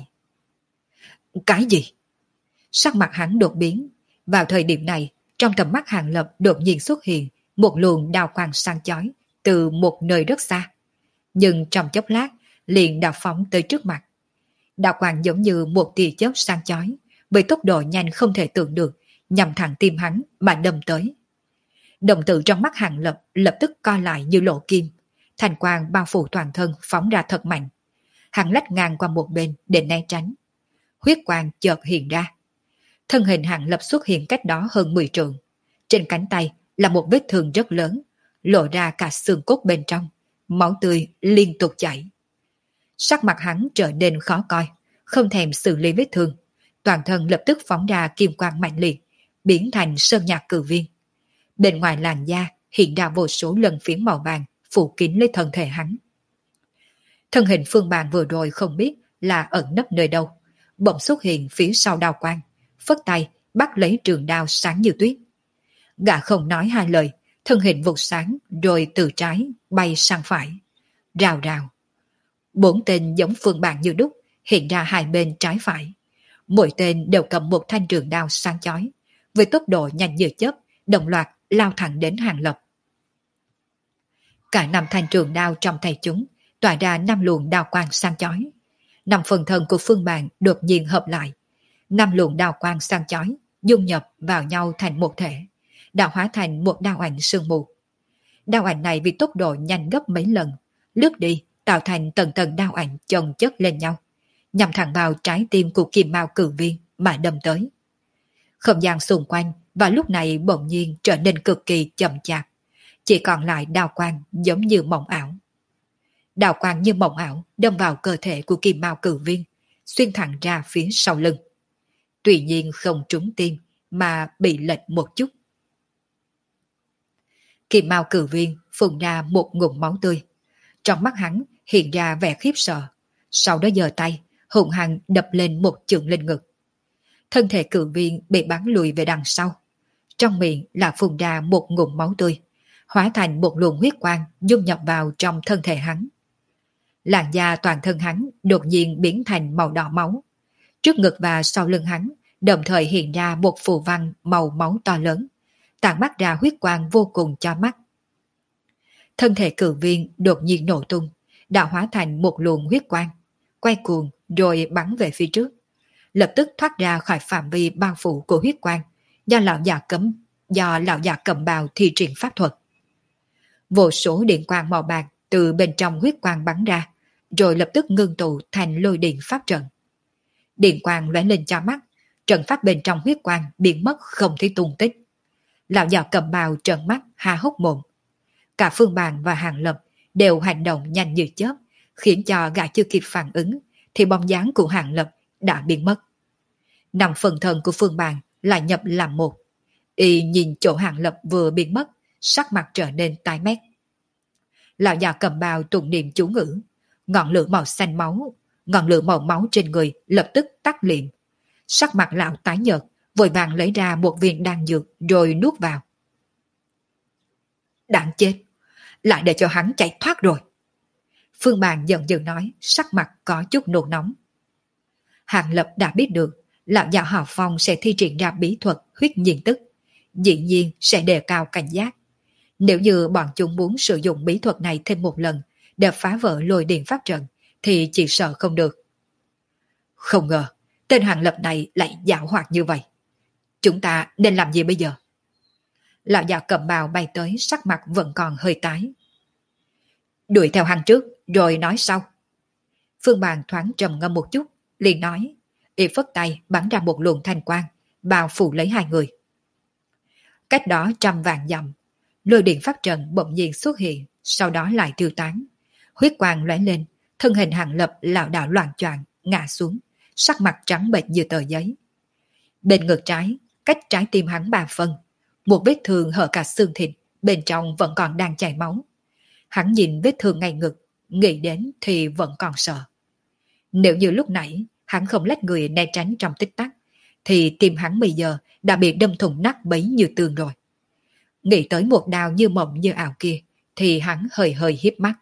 Cái gì? Sắc mặt hắn đột biến. Vào thời điểm này, trong tầm mắt Hàng Lập đột nhiên xuất hiện một luồng đao quang sáng chói từ một nơi rất xa. Nhưng trong chốc lát, liền đao phóng tới trước mặt. Đao quang giống như một tia chớp sáng chói, với tốc độ nhanh không thể tưởng được, nhằm thẳng tim hắn mà đâm tới. Đồng tử trong mắt Hàng Lập lập tức co lại như lỗ kim, thành quang bao phủ toàn thân phóng ra thật mạnh. Hắn lách ngang qua một bên để né tránh. Huyết quang chợt hiện ra. Thân hình Hàng Lập xuất hiện cách đó hơn 10 trượng. Trên cánh tay là một vết thương rất lớn, lộ ra cả xương cốt bên trong, máu tươi liên tục chảy. Sắc mặt hắn trở nên khó coi, không thèm xử lý vết thương, toàn thân lập tức phóng ra kim quang mạnh liệt, biến thành sơn nhạc cử viên. Bên ngoài làn da hiện ra vô số lần phiến màu vàng phủ kín lấy thân thể hắn. Thân hình Phương Bàn vừa rồi không biết là ẩn nấp nơi đâu, bỗng xuất hiện phía sau đao quang, phất tay bắt lấy trường đao sáng như tuyết. Gã không nói hai lời, thân hình vụt sáng rồi từ trái bay sang phải. Rào rào. 4 tên giống Phương Bàn như đúc hiện ra hai bên trái phải. Mỗi tên đều cầm một thanh trường đao sáng chói, với tốc độ nhanh như chớp, đồng loạt lao thẳng đến Hàng Lập. Cả 5 thanh trường đao trong tay chúng tỏa ra 5 luồng đao quang sáng chói. 5 phần thân của Phương Bàn đột nhiên hợp lại. 5 luồng đao quang sáng chói dung nhập vào nhau thành một thể, đã hóa thành một đao ảnh sương mù. Đao ảnh này vì tốc độ nhanh gấp mấy lần, lướt đi tạo thành tầng tầng đao ảnh chồng chất lên nhau, nhằm thẳng vào trái tim của Kim Mao cử viên mà đâm tới. Không gian xung quanh vào lúc này bỗng nhiên trở nên cực kỳ chậm chạp, chỉ còn lại đao quang giống như mộng ảo. Đao quang như mộng ảo đâm vào cơ thể của Kim Mao cử viên, xuyên thẳng ra phía sau lưng. Tuy nhiên không trúng tim mà bị lệch một chút. Kim Mao cử viên phun ra một ngụm máu tươi. Trong mắt hắn hiện ra vẻ khiếp sợ, sau đó giơ tay hùng hăng đập lên một chưởng lên ngực. Thân thể cử viên bị bắn lùi về đằng sau, trong miệng là phun ra một ngụm máu tươi, hóa thành một luồng huyết quang dung nhập vào trong thân thể hắn. Làn da toàn thân hắn đột nhiên biến thành màu đỏ máu. Trước ngực và sau lưng hắn đồng thời hiện ra một phù văn màu máu to lớn, tản mắt ra huyết quang vô cùng cho mắt. Thân thể cử viên đột nhiên nổ tung, đã hóa thành một luồng huyết quang, quay cuồng rồi bắn về phía trước, lập tức thoát ra khỏi phạm vi bao phủ của huyết quang do lão già cầm bào thi triển pháp thuật. Vô số điện quang màu bạc từ bên trong huyết quang bắn ra, rồi lập tức ngưng tụ thành lôi điện pháp trận. Điện quang lóe lên cho mắt, trận pháp bên trong huyết quang biến mất không thấy tung tích. Lão già cầm bào trợn mắt há hốc mồm. Cả Phương Bàn và Hàng Lập đều hành động nhanh như chớp, khiến cho gã chưa kịp phản ứng thì bóng dáng của Hàng Lập đã biến mất. 5 phần thân của Phương Bàn lại nhập làm một. Y nhìn chỗ Hàng Lập vừa biến mất, sắc mặt trở nên tái mét. Lão già cầm bào tụng niệm chú ngữ, ngọn lửa màu máu trên người lập tức tắt liệm. Sắc mặt lão tái nhợt, vội vàng lấy ra một viên đan dược rồi nuốt vào. Đáng chết, lại để cho hắn chạy thoát rồi. Phương Bàn giận dữ nói, sắc mặt có chút nôn nóng. Hàng Lập đã biết được lão già họ Phong sẽ thi triển ra bí thuật huyết nhiên tức, dĩ nhiên sẽ đề cao cảnh giác. Nếu như bọn chúng muốn sử dụng bí thuật này thêm một lần để phá vỡ lôi điện pháp trận thì chỉ sợ không được. Không ngờ tên Hàng Lập này lại giảo hoạt như vậy. Chúng ta nên làm gì bây giờ? Lão già cầm bào bay tới, sắc mặt vẫn còn hơi tái. Đuổi theo hắn trước rồi nói sau. Phương Bàn thoáng trầm ngâm một chút, liền nói, y phất tay bắn ra một luồng thanh quang bao phủ lấy hai người. Cách đó 100 vạn dặm, lôi điện pháp trận bỗng nhiên xuất hiện, sau đó lại tiêu tán. Huyết quang lóe lên, thân hình Hàng Lập lảo đảo loạng choạng ngã xuống, sắc mặt trắng bệch như tờ giấy. Bên ngực trái, cách trái tim hắn 3 phân, một vết thương hở cả xương thịt, bên trong vẫn còn đang chảy máu. Hắn nhìn vết thương ngay ngực, nghĩ đến thì vẫn còn sợ. Nếu như lúc nãy hắn không lách người né tránh trong tích tắc, thì tim hắn bây giờ đã bị đâm thủng nát bấy như tường rồi. Nghĩ tới một đao như mộng như ảo kia, thì hắn hơi hơi hiếp mắt.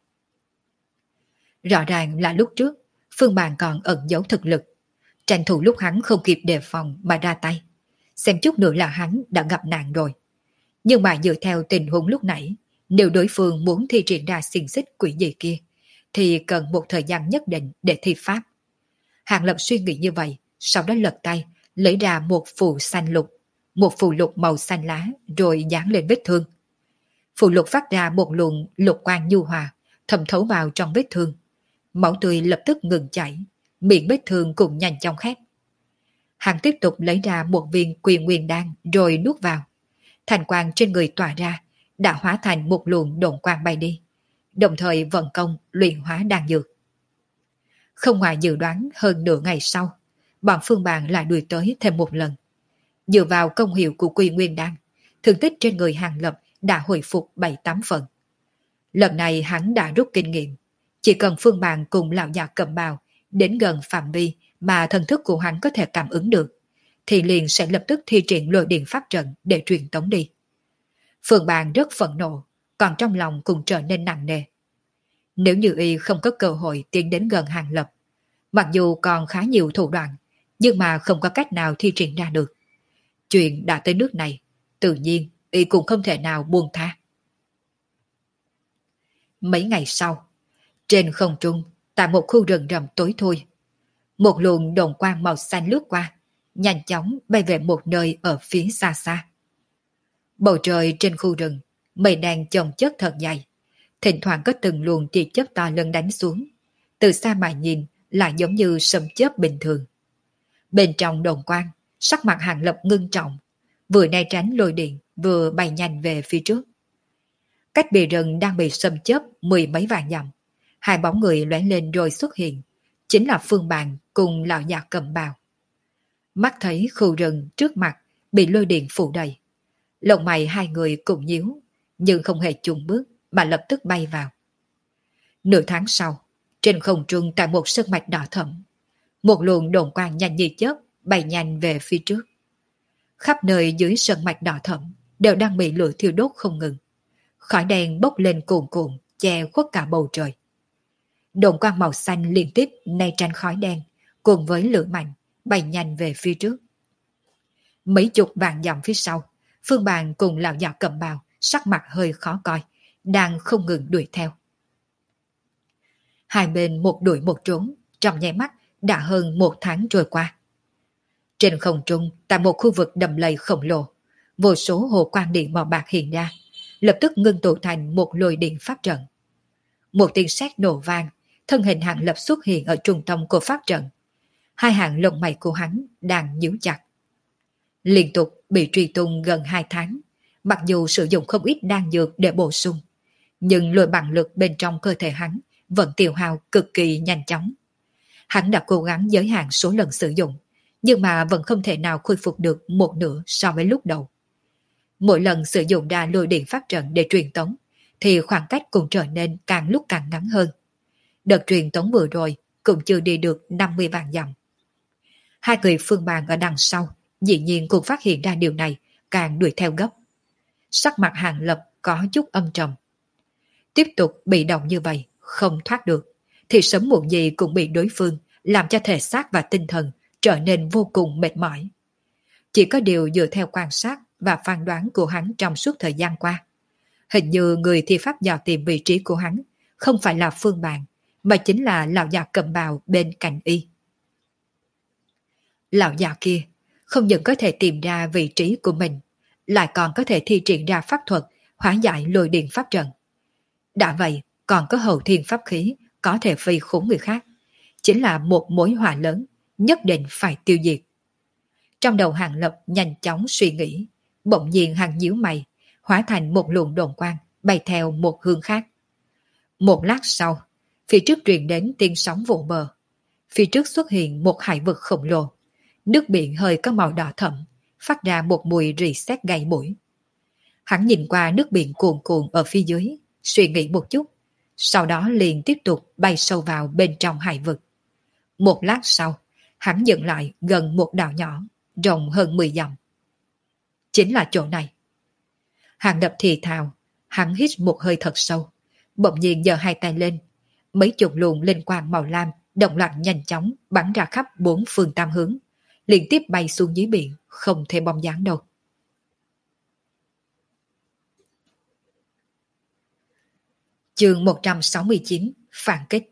Rõ ràng là lúc trước, Phương Bàn còn ẩn giấu thực lực, tranh thủ lúc hắn không kịp đề phòng mà ra tay. Xem chút nữa là hắn đã gặp nạn rồi. Nhưng mà dựa theo tình huống lúc nãy, nếu đối phương muốn thi triển ra xiềng xích quỷ dị kia, thì cần một thời gian nhất định để thi pháp. Hàng Lập suy nghĩ như vậy, sau đó lật tay, lấy ra một phù xanh lục, một phù lục màu xanh lá rồi dán lên vết thương. Phù lục phát ra một luồng lục quang nhu hòa, thẩm thấu vào trong vết thương. Máu tươi lập tức ngừng chảy, miệng vết thương cũng nhanh chóng khép. Hắn tiếp tục lấy ra một viên Quy Nguyên đan rồi nuốt vào. Thành quang trên người tỏa ra, đã hóa thành một luồng độn quang bay đi, đồng thời vận công luyện hóa đan dược. Không ngoài dự đoán, hơn nửa ngày sau, bọn Phương Bàn lại đuổi tới thêm một lần. Dựa vào công hiệu của Quy Nguyên đan, thương tích trên người Hàng Lập đã hồi phục 7-8 phần. Lần này hắn đã rút kinh nghiệm, chỉ cần Phương Bàn cùng lão già cầm bào đến gần phạm vi mà thần thức của hắn có thể cảm ứng được, thì liền sẽ lập tức thi triển lôi điện pháp trận để truyền tống đi. Phương Bàn rất phẫn nộ, còn trong lòng cũng trở nên nặng nề. Nếu như y không có cơ hội tiến đến gần Hàng Lập, mặc dù còn khá nhiều thủ đoạn, nhưng mà không có cách nào thi triển ra được. Chuyện đã tới nước này, tự nhiên y cũng không thể nào buông tha. Mấy ngày sau, trên không trung, tại một khu rừng rậm tối thui, một luồng đồn quang màu xanh lướt qua, nhanh chóng bay về một nơi ở phía xa xa. Bầu trời trên khu rừng, mây đen chồng chất thật dày, thỉnh thoảng có từng luồng tia chớp to lớn đánh xuống. Từ xa mà nhìn lại giống như sấm chớp bình thường. Bên trong đồn quang, sắc mặt Hàng Lập ngưng trọng, vừa né tránh lôi điện, vừa bay nhanh về phía trước. Cách bìa rừng đang bị sấm chớp 10 mấy vạn dặm, hai bóng người lóe lên rồi xuất hiện, chính là Phương Bàn cùng lão già cầm bào. Mắt thấy khu rừng trước mặt bị lôi điện phủ đầy, lông mày hai người cùng nhíu, nhưng không hề chùn bước mà lập tức bay vào. Nửa tháng sau, trên không trung tại một sơn mạch đỏ thẫm, một luồng đồn quang nhanh như chớp bay nhanh về phía trước. Khắp nơi dưới sơn mạch đỏ thẫm đều đang bị lửa thiêu đốt không ngừng, khói đen bốc lên cuồn cuộn che khuất cả bầu trời. Đồn quang màu xanh liên tiếp né tránh khói đen cùng với lửa mạnh bay nhanh về phía trước. Mấy chục vạn dặm phía sau, Phương Bàn cùng lão già cầm bào sắc mặt hơi khó coi, đang không ngừng đuổi theo. Hai bên một đuổi một trốn, trong nháy mắt đã hơn một tháng trôi qua. Trên không trung, tại một khu vực đầm lầy khổng lồ, vô số hồ quang điện màu bạc hiện ra, lập tức ngưng tụ thành một lôi điện pháp trận. Một tiếng sét nổ vang, thân hình Hàng Lập xuất hiện ở trung tâm của pháp trận. Hai hàng lông mày của hắn đang nhíu chặt. Liên tục bị truy tung gần 2 tháng, mặc dù sử dụng không ít đan dược để bổ sung, nhưng lôi bằng lực bên trong cơ thể hắn vẫn tiêu hao cực kỳ nhanh chóng. Hắn đã cố gắng giới hạn số lần sử dụng, nhưng mà vẫn không thể nào khôi phục được một nửa so với lúc đầu. Mỗi lần sử dụng ra lôi điện pháp trận để truyền tống, thì khoảng cách cũng trở nên càng lúc càng ngắn hơn. Đợt truyền tống vừa rồi cũng chưa đi được 50 vạn dặm. Hai người Phương Bàn ở đằng sau dĩ nhiên cũng phát hiện ra điều này, càng đuổi theo gấp. Sắc mặt Hàng Lập có chút âm trầm. Tiếp tục bị động như vậy, không thoát được, thì sớm muộn gì cũng bị đối phương làm cho thể xác và tinh thần trở nên vô cùng mệt mỏi. Chỉ có điều dựa theo quan sát và phán đoán của hắn trong suốt thời gian qua, hình như người thi pháp dò tìm vị trí của hắn không phải là Phương Bàn, mà chính là lão già cầm bào bên cạnh y. Lão già kia không những có thể tìm ra vị trí của mình, lại còn có thể thi triển ra pháp thuật hóa giải lôi điện pháp trận. Đã vậy, còn có hậu thiên pháp khí có thể phi khốn người khác, chính là một mối họa lớn, nhất định phải tiêu diệt. Trong đầu Hàng Lập nhanh chóng suy nghĩ, bỗng nhiên hắn nhíu mày, hóa thành một luồng đồn quang bay theo một hướng khác. Một lát sau, phía trước truyền đến tiếng sóng vỗ bờ. Phía trước xuất hiện một hải vực khổng lồ, nước biển hơi có màu đỏ thẫm, phát ra một mùi rỉ sét gây mũi. Hắn nhìn qua nước biển cuồn cuộn ở phía dưới, suy nghĩ một chút, sau đó liền tiếp tục bay sâu vào bên trong hải vực. Một lát sau, hắn dừng lại gần một đảo nhỏ, rộng hơn 10 dặm. Chính là chỗ này. Hàng Lập thì thào, Hắn hít một hơi thật sâu, bỗng nhiên giơ hai tay lên, mấy chục luồng linh quang màu lam đồng loạt nhanh chóng bắn ra khắp bốn phương tám hướng, liên tiếp bay xuống dưới biển, không thể bóng dáng đâu. Chương 169 Phản kích.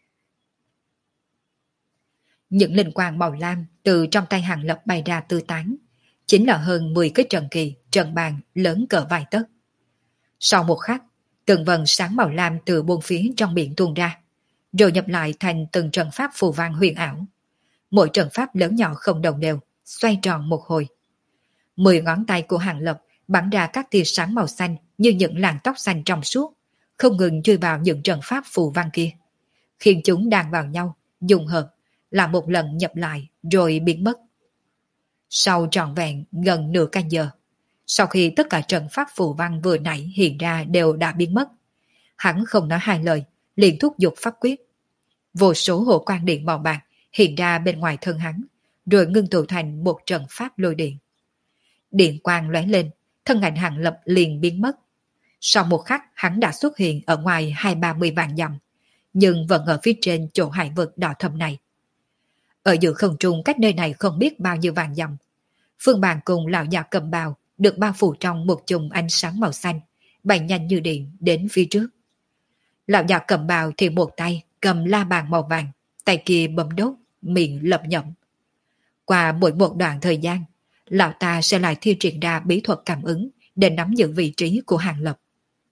Những linh quang màu lam từ trong tay Hàng Lập bay ra tư tán, chính là hơn 10 cái trận kỳ, trận bàn lớn cỡ vài tấc. Sau một khắc, từng vần sáng màu lam từ bốn phía trong biển tuôn ra, rồi nhập lại thành từng trận pháp phù văn huyền ảo. Mỗi trận pháp lớn nhỏ không đồng đều, xoay tròn một hồi. 10 ngón tay của Hàng Lập bắn ra các tia sáng màu xanh như những làn tóc xanh trong suốt, không ngừng chui vào những trận pháp phù văn kia, khiến chúng đan vào nhau, dùng hợp, là một lần nhập lại rồi biến mất. Sau trọn vẹn gần nửa canh giờ, sau khi tất cả trận pháp phù văn vừa nãy hiện ra đều đã biến mất, hắn không nói hai lời, liền thúc giục pháp quyết. Vô số hộ quang điện màu bạc hiện ra bên ngoài thân hắn, rồi ngưng tụ thành một trận pháp lôi điện. Điện quang lóe lên, thân ảnh Hàng Lập liền biến mất. Sau một khắc hắn đã xuất hiện ở ngoài 2-30 vạn dặm, nhưng vẫn ở phía trên chỗ hải vực đỏ thẫm này. Ở giữa không trung cách nơi này không biết bao nhiêu vạn dặm, Phương Bàn cùng lão già cầm bào được bao phủ trong một chùm ánh sáng màu xanh, bay nhanh như điện đến phía trước. Lão già cầm bào thì một tay cầm la bàn màu vàng, tay kia bấm đốt, miệng lẩm nhẩm. Qua mỗi một đoạn thời gian, lão ta sẽ lại thi triển ra bí thuật cảm ứng để nắm giữ vị trí của Hàng Lập.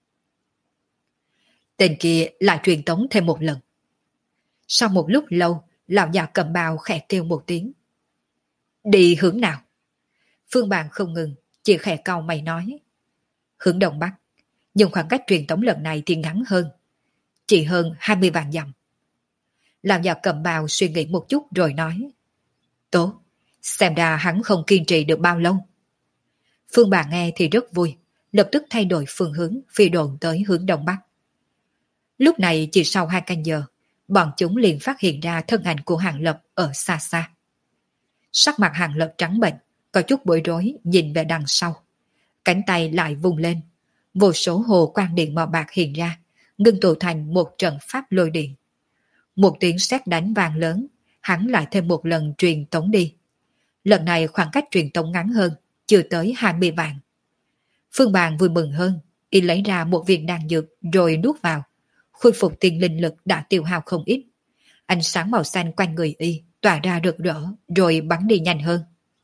Tên kia lại truyền tống thêm một lần. Sau một lúc lâu, lão già cầm bào khẽ kêu một tiếng. Đi hướng nào? Phương Bàn không ngừng, chỉ khẽ cau mày nói. Hướng đông bắc, nhưng khoảng cách truyền tống lần này thì ngắn hơn, chỉ hơn 20 vạn dặm. Lão già cầm bào suy nghĩ một chút rồi nói. Tốt, xem ra hắn không kiên trì được bao lâu. Phương Bàn nghe thì rất vui, lập tức thay đổi phương hướng phi độn tới hướng đông bắc. Lúc này chỉ sau 2 canh giờ, bọn chúng liền phát hiện ra thân ảnh của Hàng Lập ở xa xa. Sắc mặt Hàng Lập trắng bệch, có chút bối rối nhìn về đằng sau. Cánh tay lại vung lên, vô số hồ quang điện màu bạc hiện ra, ngưng tụ thành một trận pháp lôi điện. Một tiếng sét đánh vang lớn, hắn lại thêm một lần truyền tống đi. Lần này khoảng cách truyền tống ngắn hơn, chưa tới 20 vạn. Phương Bàn vui mừng hơn, y lấy ra một viên đan dược rồi nuốt vào, khôi phục tiền linh lực đã tiêu hao không ít. Ánh sáng màu xanh quanh người y tỏa ra rực rỡ rồi bắn đi nhanh hơn.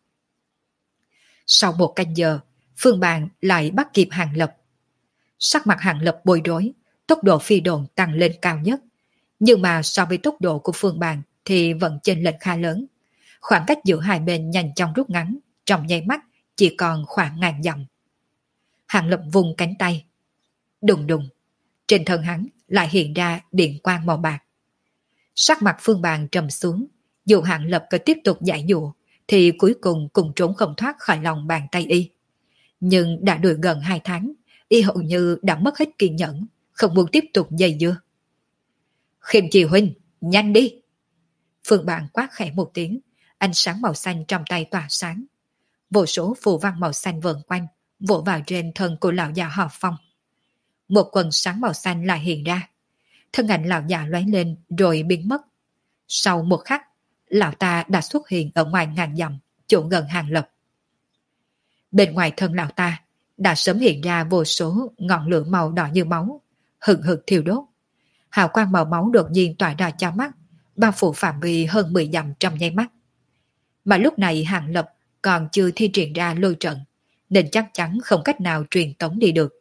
Sau một canh giờ, Phương Bàn lại bắt kịp Hàng Lập. Sắc mặt Hàng Lập bối rối, tốc độ phi độn tăng lên cao nhất. Nhưng mà so với tốc độ của Phương Bàn thì vẫn chênh lệch khá lớn. Khoảng cách giữa hai bên nhanh chóng rút ngắn, trong nháy mắt chỉ còn khoảng ngàn dặm. Hàng Lập vùng cánh tay. Đùng đùng, trên thân hắn lại hiện ra điện quang màu bạc. Sắc mặt Phương Bàn trầm xuống, dù Hàng Lập có tiếp tục giải dụa thì cuối cùng cũng trốn không thoát khỏi lòng bàn tay y. Nhưng đã đuổi gần 2 tháng, y hầu như đã mất hết kiên nhẫn, không muốn tiếp tục dây dưa. Khiêm Trì huynh, nhanh đi! Phương Bàn quát khẽ một tiếng, ánh sáng màu xanh trong tay tỏa sáng. Vô số phù văn màu xanh vờn quanh, vỗ vào trên thân của lão già họ Phong. Một quần sáng màu xanh lại hiện ra. Thân ảnh lão già lóe lên rồi biến mất. Sau một khắc, lão ta đã xuất hiện ở ngoài ngàn dặm, chỗ gần Hàng Lập. Bên ngoài thân lão ta đã sớm hiện ra vô số ngọn lửa màu đỏ như máu, hừng hực thiêu đốt. Hào quang màu máu đột nhiên tỏa ra cho mắt, bao phủ phạm vi hơn 10 dặm trong nháy mắt. Mà lúc này Hàng Lập còn chưa thi triển ra lôi trận, nên chắc chắn không cách nào truyền tống đi được.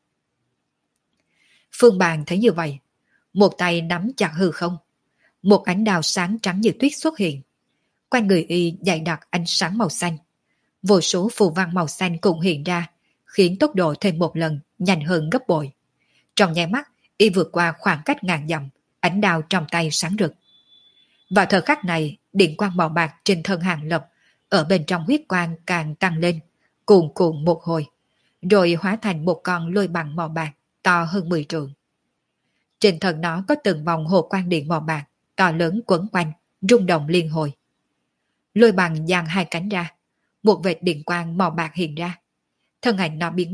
Phương Bàn thấy như vậy, một tay nắm chặt hư không, một ánh đào sáng trắng như tuyết xuất hiện. Quanh người y dày đặc ánh sáng màu xanh. Vô số phù văn màu xanh cũng hiện ra, khiến tốc độ thêm một lần nhanh hơn gấp bội. Trong nháy mắt, y vượt qua khoảng cách ngàn dặm, ánh đào trong tay sáng rực. Vào thời khắc này, điện quang màu bạc trên thân Hàng Lập ở bên trong huyết quang càng tăng lên, cuồn cuộn một hồi, rồi hóa thành một con lôi bằng màu bạc to hơn 10 trượng. Trên thân nó có từng vòng hồ quang điện màu bạc to lớn quấn quanh, rung động liên hồi. Lôi bằng dang hai cánh ra, một vệt điện quang màu bạc hiện ra. Thân ảnh nó biến mất,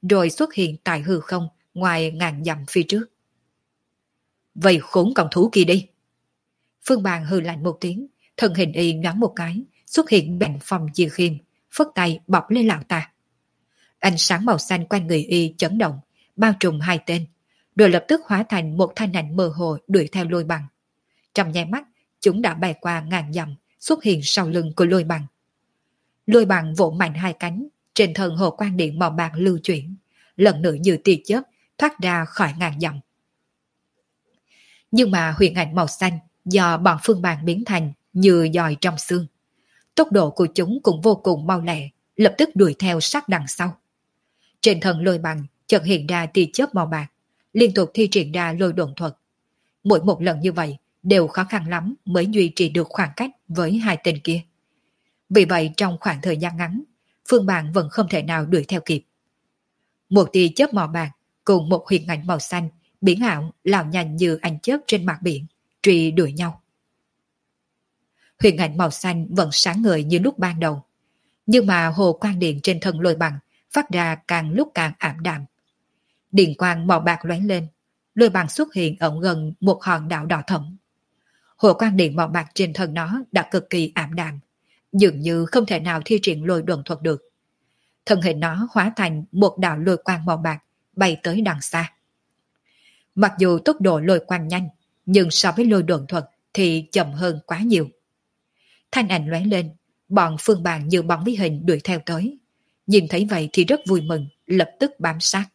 rồi xuất hiện tại hư không ngoài ngàn dặm phía trước. Vậy khốn con thú kia đi. Phương Bàn hừ lạnh một tiếng, thân hình y nhoáng một cái, xuất hiện bên phòng Diệp Khiêm, phất tay bọc lên lão ta. Ánh sáng màu xanh quanh người y chấn động, bao trùm hai tên, rồi lập tức hóa thành một thanh ảnh mơ hồ đuổi theo Lôi Bằng. Trong nháy mắt, chúng đã bay qua ngàn dặm, xuất hiện sau lưng của Lôi Bằng. Lôi Bằng vỗ mạnh hai cánh, trên thân hồ quang điện màu bạc lưu chuyển, lần nữa như tia chớp thoát ra khỏi ngàn dặm. Nhưng mà huyền ảnh màu xanh do bọn Phương Bàn biến thành như dòi trong xương. Tốc độ của chúng cũng vô cùng mau lẹ, lập tức đuổi theo sát đằng sau. Trên thân Lôi Bằng chợt hiện ra tia chớp màu bạc, liên tục thi triển ra lôi độn thuật. Mỗi một lần như vậy đều khó khăn lắm mới duy trì được khoảng cách với hai tên kia. Vì vậy trong khoảng thời gian ngắn, Phương Bàn vẫn không thể nào đuổi theo kịp. Một tia chớp màu bạc cùng một huyền ảnh màu xanh biến ảo lao nhanh như ánh chớp trên mặt biển, truy đuổi nhau. Huyền ảnh màu xanh vẫn sáng ngời như lúc ban đầu, nhưng mà hồ quang điện trên thân Lôi Bằng phát ra càng lúc càng ảm đạm. Điện quang màu bạc lóe lên, Lôi Bằng xuất hiện ở gần một hòn đảo đỏ thẫm. Hồ quang điện màu bạc trên thân nó đã cực kỳ ảm đạm, dường như không thể nào thi triển lôi độn thuật được. Thân hình nó hóa thành một đạo lôi quang màu bạc bay tới đằng xa. Mặc dù tốc độ lôi quang nhanh, nhưng so với lôi độn thuật thì chậm hơn quá nhiều. Thanh ảnh lóe lên, bọn Phương Bàn như bóng với hình đuổi theo tới. Nhìn thấy vậy thì rất vui mừng, lập tức bám sát.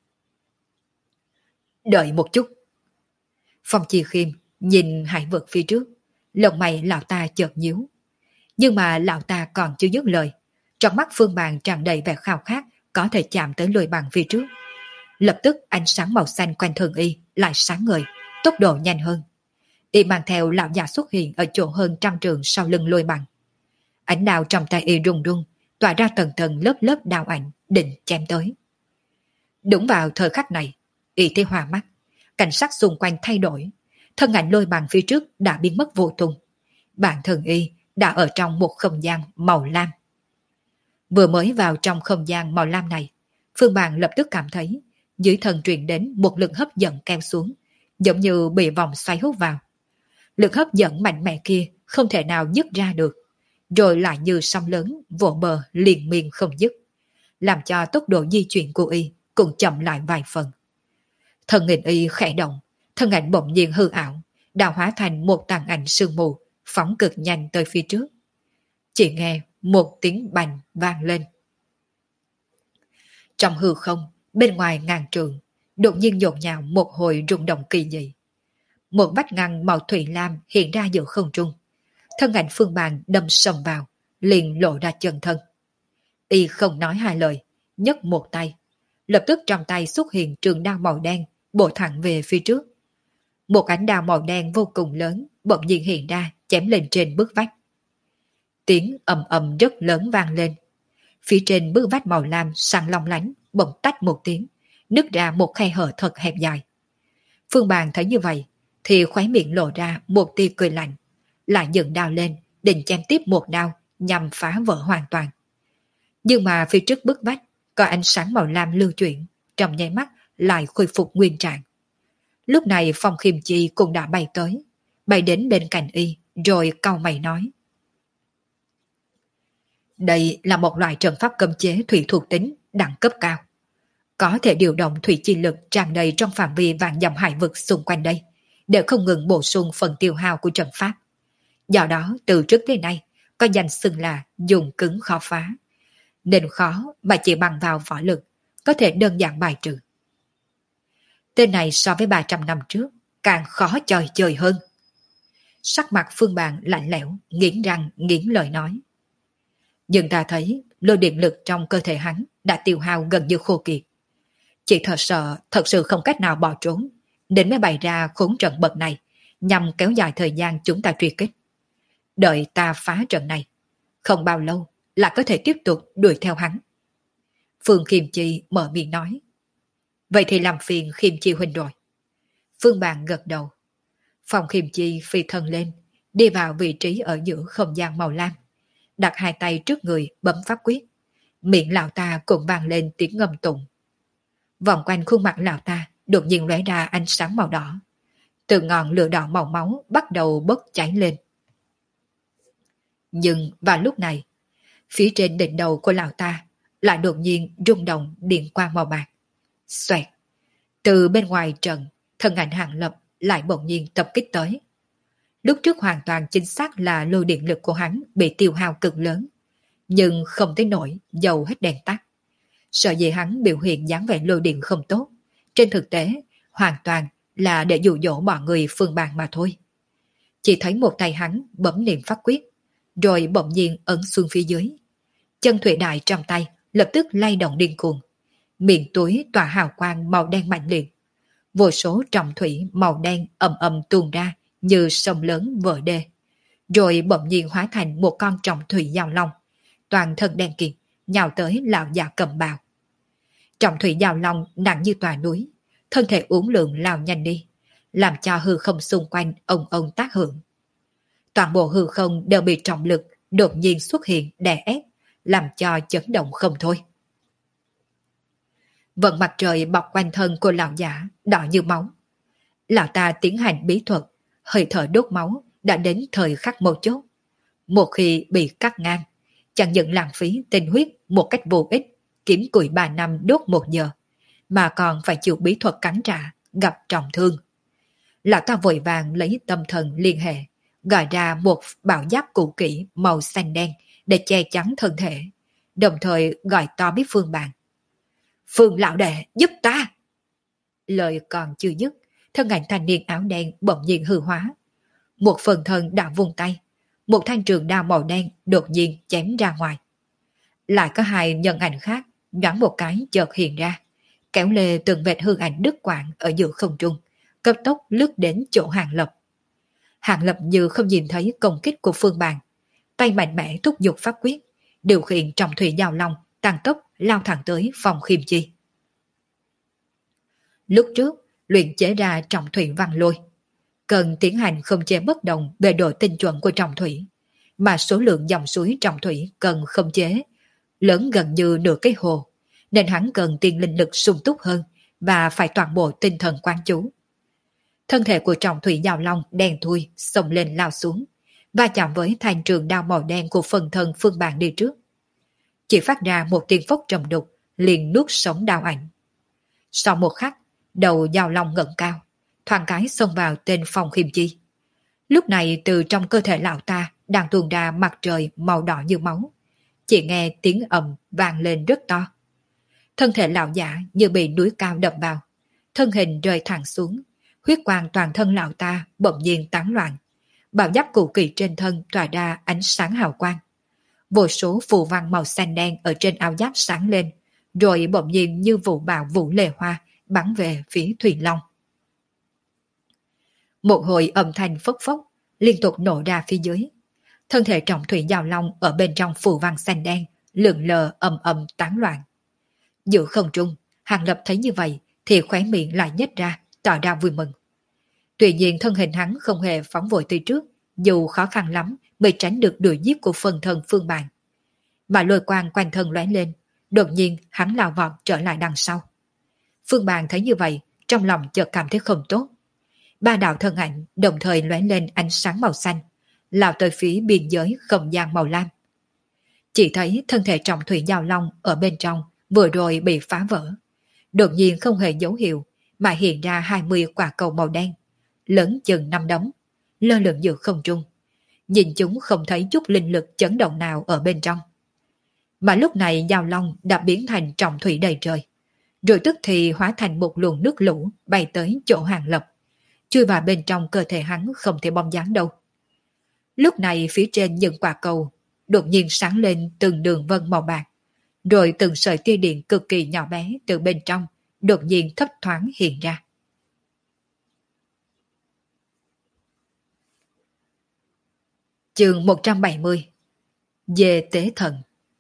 Đợi một chút. Phong Chi Khiêm nhìn hải vực phía trước, lông mày lão ta chợt nhíu. Nhưng mà lão ta còn chưa dứt lời, trong mắt Phương Bàn tràn đầy vẻ khao khát có thể chạm tới Lôi Bằng phía trước. Lập tức ánh sáng màu xanh quanh thân y lại sáng ngời, tốc độ nhanh hơn. Y mang theo lão già xuất hiện ở chỗ hơn trăm trường sau lưng Lôi Bằng. Ánh đao trong tay y rung rung, tỏa ra tầng tầng lớp lớp đao ảnh định chém tới. Đúng vào thời khắc này, y thấy hoa mắt, cảnh sắc xung quanh thay đổi, thân ảnh Lôi Bằng phía trước đã biến mất vô tung. Bản thân y đã ở trong một không gian màu lam. Vừa mới vào trong không gian màu lam này, Phương Bàn lập tức cảm thấy dưới thân truyền đến một lực hấp dẫn kéo xuống, giống như bị vòng xoáy hút vào. Lực hấp dẫn mạnh mẽ kia không thể nào dứt ra được, rồi lại như sóng lớn vỗ bờ liền miên không dứt, làm cho tốc độ di chuyển của y cũng chậm lại vài phần. Thân hình y khẽ động, thân ảnh bỗng nhiên hư ảo, đã hóa thành một tàn ảnh sương mù, phóng cực nhanh tới phía trước. Chỉ nghe một tiếng bành vang lên. Trong hư không, bên ngoài ngàn trường, đột nhiên nhộn nhạo một hồi rung động kỳ dị. Một vách ngăn màu thủy lam hiện ra giữa không trung. Thân ảnh Phương Bàn đâm sầm vào, liền lộ ra chân thân. Y không nói hai lời, nhấc một tay. Lập tức trong tay xuất hiện trường đao màu đen, bổ thẳng về phía trước. Một ánh đao màu đen vô cùng lớn, bỗng nhiên hiện ra, chém lên trên bức vách. Tiếng ầm ầm rất lớn vang lên. Phía trên bức vách màu lam sáng long lánh, bỗng tách một tiếng, nứt ra một khe hở thật hẹp dài. Phương Bàn thấy như vậy, thì khóe miệng lộ ra một tia cười lạnh, lại dựng đao lên, định chém tiếp một đao nhằm phá vỡ hoàn toàn. Nhưng mà phía trước bức vách có ánh sáng màu lam lưu chuyển, trong nháy mắt lại khôi phục nguyên trạng. Lúc này Phong Khiêm Chi cũng đã bay tới, bay đến bên cạnh y, rồi cau mày nói: đây là một loại trận pháp cấm chế thủy thuộc tính đẳng cấp cao, có thể điều động thủy chi lực tràn đầy trong phạm vi vạn dặm hải vực xung quanh đây, để không ngừng bổ sung phần tiêu hao của trận pháp. Do đó từ trước đến nay có danh xưng là dùng cứng khó phá, nên khó mà chỉ bằng vào võ lực có thể đơn giản bài trừ. Tên này so với 300 năm trước càng khó chơi chơi hơn. Sắc mặt Phương Bàn lạnh lẽo, nghiến răng nghiến lời nói. Nhưng ta thấy lôi điện lực trong cơ thể hắn đã tiêu hao gần như khô kiệt. Chỉ sợ thật sự không cách nào bỏ trốn, nên mới bày ra khốn trận bậc này, nhằm kéo dài thời gian chúng ta truy kích. Đợi ta phá trận này, không bao lâu là có thể tiếp tục đuổi theo hắn. Phương Khiêm Chi mở miệng nói. Vậy thì làm phiền Khiêm Chi huynh rồi. Phương Bàn gật đầu. Phong Khiêm Chi phi thân lên, đi vào vị trí ở giữa không gian màu lam, đặt hai tay trước người bấm pháp quyết. Miệng lão ta cũng vang lên tiếng ngâm tụng. Vòng quanh khuôn mặt lão ta đột nhiên lóe ra ánh sáng màu đỏ. Từ ngọn lửa đỏ màu máu bắt đầu bốc cháy lên. Nhưng vào lúc này, phía trên đỉnh đầu của lão ta lại đột nhiên rung động điện quang màu bạc. Xoẹt! Từ bên ngoài trận, thân ảnh Hàng Lập lại bỗng nhiên tập kích tới. Lúc trước hoàn toàn chính xác là lôi điện lực của hắn bị tiêu hao cực lớn, nhưng không tới nổi dầu hết đèn tắt. Sợ gì hắn biểu hiện dáng vẻ lôi điện không tốt, trên thực tế hoàn toàn là để dụ dỗ mọi người phương bàn mà thôi. Chỉ thấy một tay hắn bấm niệm pháp quyết, rồi bỗng nhiên ấn xuống phía dưới. Chân thủy đại trong tay lập tức lay động điên cuồng, miệng túi tỏa hào quang màu đen mạnh liệt. Vô số trọng thủy màu đen ầm ầm tuôn ra như sông lớn vỡ đê, rồi bỗng nhiên hóa thành một con trọng thủy giao long, toàn thân đen kịt, nhào tới lão già cầm bào. Trọng thủy giao long nặng như tòa núi, thân thể uốn lượn lao nhanh đi, làm cho hư không xung quanh ông tác hưởng. Toàn bộ hư không đều bị trọng lực đột nhiên xuất hiện đè ép, làm cho chấn động không thôi. Vận mặt trời bọc quanh thân của lão giả đỏ như máu. Lão ta tiến hành bí thuật, hơi thở đốt máu đã đến thời khắc mấu chốt. Một khi bị cắt ngang, chẳng những lãng phí tinh huyết một cách vô ích, kiếm củi 3 năm đốt 1 giờ, mà còn phải chịu bí thuật cắn trả, gặp trọng thương. Lão ta vội vàng lấy tâm thần liên hệ, gọi ra một bảo giáp cũ kỹ màu xanh đen để che chắn thân thể, đồng thời gọi to biết Phương Bàn. Phương lão đệ giúp ta! Lời còn chưa dứt, thân ảnh thanh niên áo đen bỗng nhiên hư hóa. Một phần thân đã vung tay, một thanh trường đao màu đen đột nhiên chém ra ngoài. Lại có hai nhân ảnh khác nhoáng một cái chợt hiện ra, kéo lê từng vệt hư ảnh đứt quãng ở giữa không trung, cấp tốc lướt đến chỗ Hàng Lập. Hàng Lập như không nhìn thấy công kích của Phương Bàn, tay mạnh mẽ thúc giục pháp quyết, điều khiển trọng thủy giao long tăng tốc lao thẳng tới phòng khiêm chi. Lúc trước luyện chế ra trọng thủy văn lôi, cần tiến hành không chế bất đồng về độ tinh chuẩn của trọng thủy, mà số lượng dòng suối trọng thủy cần không chế lớn gần như nửa cái hồ, nên hắn cần tiền linh lực sung túc hơn và phải toàn bộ tinh thần quan chú. Thân thể của trọng thủy giao long đen thui xông lên lao xuống, va chạm với thanh trường đao màu đen của phần thân Phương Bàn đi trước. Chỉ phát ra một tiếng phốc trầm đục, liền nuốt sống đao ảnh. Sau một khắc, đầu giao long ngẩng cao, thoáng cái xông vào tên phòng khiêm chi. Lúc này từ trong cơ thể lão ta đang tuôn ra mặt trời màu đỏ như máu. Chỉ nghe tiếng ầm vang lên rất to. Thân thể lão giả như bị núi cao đập vào, thân hình rơi thẳng xuống, huyết quang toàn thân lão ta bỗng nhiên tán loạn. Bảo giáp cụ kỳ trên thân tỏa ra ánh sáng hào quang. Vô số phù văn màu xanh đen ở trên áo giáp sáng lên, rồi bỗng nhiên như vụ bão vũ lề hoa bắn về phía Thủy Long. Một hồi âm thanh phốc phốc liên tục nổ ra phía dưới. Thân thể trọng thủy giao long ở bên trong phù văn xanh đen lượn lờ ầm tán loạn. Giữa không trung, Hàng Lập thấy như vậy thì khóe miệng lại nhếch ra, tỏ ra vui mừng. Tuy nhiên thân hình hắn không hề phóng vội tới trước, dù khó khăn lắm mới tránh được đuổi giết của phần thân Phương Bàn. Mà lôi quang quanh thân lóe lên, đột nhiên hắn lao vọt trở lại đằng sau. Phương Bàn thấy như vậy, trong lòng chợt cảm thấy không tốt. Ba đạo thân ảnh đồng thời lóe lên ánh sáng màu xanh, lao tới phía biên giới không gian màu lam. Chỉ thấy thân thể trọng thủy giao long ở bên trong vừa rồi bị phá vỡ. Đột nhiên không hề dấu hiệu mà hiện ra 20 quả cầu màu đen, lớn chừng 5 đấm, lơ lửng giữa không trung. Nhìn chúng không thấy chút linh lực chấn động nào ở bên trong. Mà lúc này giao long đã biến thành trọng thủy đầy trời, rồi tức thì hóa thành một luồng nước lũ bay tới chỗ Hàng Lập, chui vào bên trong cơ thể hắn không thể bong dáng đâu. Lúc này phía trên những quả cầu đột nhiên sáng lên từng đường vân màu bạc, rồi từng sợi tia điện cực kỳ nhỏ bé từ bên trong đột nhiên thấp thoáng hiện ra. Chương 170. Về tế thần.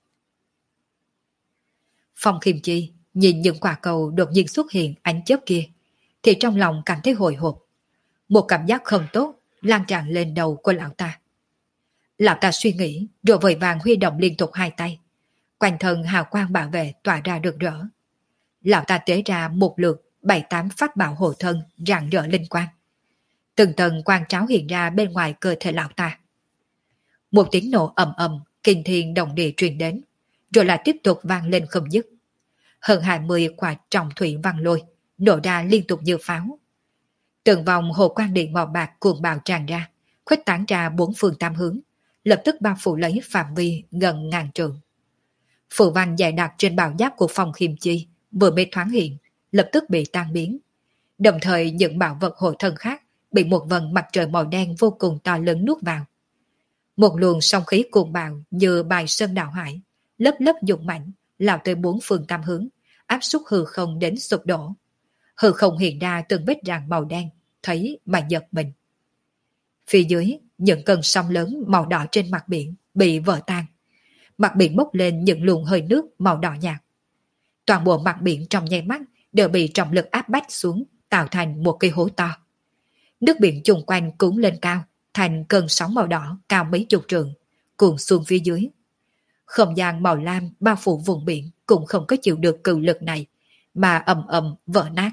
Phong Khiêm Chi nhìn những quả cầu đột nhiên xuất hiện ánh chớp kia, thì trong lòng cảm thấy hồi hộp. Một cảm giác không tốt lan tràn lên đầu của lão ta. Lão ta suy nghĩ rồi vội vàng huy động liên tục hai tay. Quanh thân hào quang bảo vệ tỏa ra rực rỡ. lão ta tế ra một lượt 7-8 pháp bảo hộ thân rạng rỡ linh quang. Từng tầng quang tráo hiện ra bên ngoài cơ thể lão ta. Một tiếng nổ ầm ầm, kinh thiên động địa truyền đến, rồi lại tiếp tục vang lên không dứt. Hơn 20 quả trọng thủy văng lôi, nổ ra liên tục như pháo. Từng vòng hồ quang điện màu bạc cuồng bạo tràn ra, khuếch tán ra bốn phương tám hướng, lập tức bao phủ lấy phạm vi gần ngàn trượng. Phù văn dày đặc trên bào giáp của Phong Khiêm Chi vừa mới thoáng hiện, lập tức bị tan biến. Đồng thời những bảo vật hộ thân khác bị một vầng mặt trời màu đen vô cùng to lớn nuốt vào. Một luồng sóng khí cuồng bạo như bài sơn đảo hải, lớp lớp dũng mạnh, lao tới bốn phương tám hướng, áp suất hư không đến sụp đổ. Hư không hiện ra từng vết rạn màu đen, thấy mà giật mình. Phía dưới, những cơn sóng lớn màu đỏ trên mặt biển bị vỡ tan. Mặt biển bốc lên những luồng hơi nước màu đỏ nhạt. Toàn bộ mặt biển trong nháy mắt đều bị trọng lực áp bách xuống, tạo thành một cái hố to. Nước biển chung quanh cuốn lên cao, thành cơn sóng màu đỏ cao mấy chục trượng, cuồn xuống phía dưới. Không gian màu lam bao phủ vùng biển cũng không có chịu được cự lực này, mà ầm ầm vỡ nát.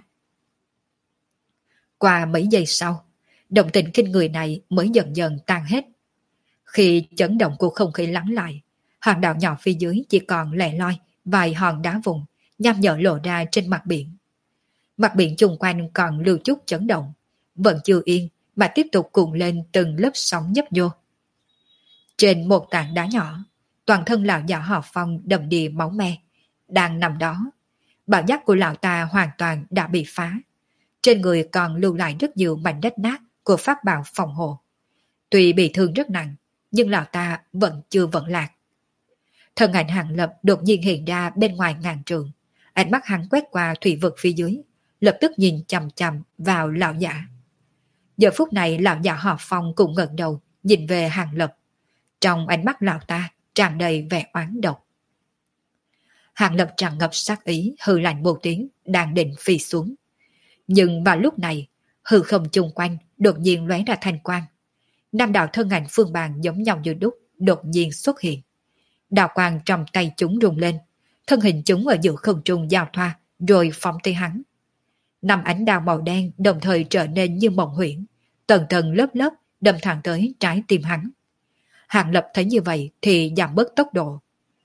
Qua mấy giây sau, động tĩnh kinh người này mới dần dần tan hết. Khi chấn động của không khí lắng lại, hòn đảo nhỏ phía dưới chỉ còn lẻ loi vài hòn đá vùng nham nhở lộ ra trên mặt biển. Mặt biển chung quanh còn lưu chút chấn động, vẫn chưa yên mà tiếp tục cuộn lên từng lớp sóng nhấp nhô. Trên một tảng đá nhỏ, toàn thân lão già họ Phong đầm đìa máu me, đang nằm đó. Bảo giáp của lão ta hoàn toàn đã bị phá. Trên người còn lưu lại rất nhiều mảnh đất nát của pháp bảo phòng hộ. Tuy bị thương rất nặng, nhưng lão ta vẫn chưa vẫn lạc. Thân ảnh Hàng Lập đột nhiên hiện ra bên ngoài ngàn trượng. Ánh mắt hắn quét qua thủy vực phía dưới, lập tức nhìn chằm chằm vào lão giả. Giờ phút này lão giả họ Phong cũng ngẩng đầu nhìn về Hàng Lập. Trong ánh mắt lão ta tràn đầy vẻ oán độc. Hàng Lập tràn ngập sát ý, hừ lạnh một tiếng, đang định phi xuống. Nhưng vào lúc này, hư không chung quanh đột nhiên lóe ra thanh quang. Năm đạo thân ảnh phương bàn giống nhau như đúc đột nhiên xuất hiện. Đạo quang trong tay chúng rung lên, thân hình chúng ở giữa không trung giao thoa, rồi phóng tới hắn. Năm ánh đao màu đen đồng thời trở nên như mộng huyễn, tầng tầng lớp lớp đâm thẳng tới trái tim hắn. Hàng Lập thấy như vậy thì giảm bớt tốc độ.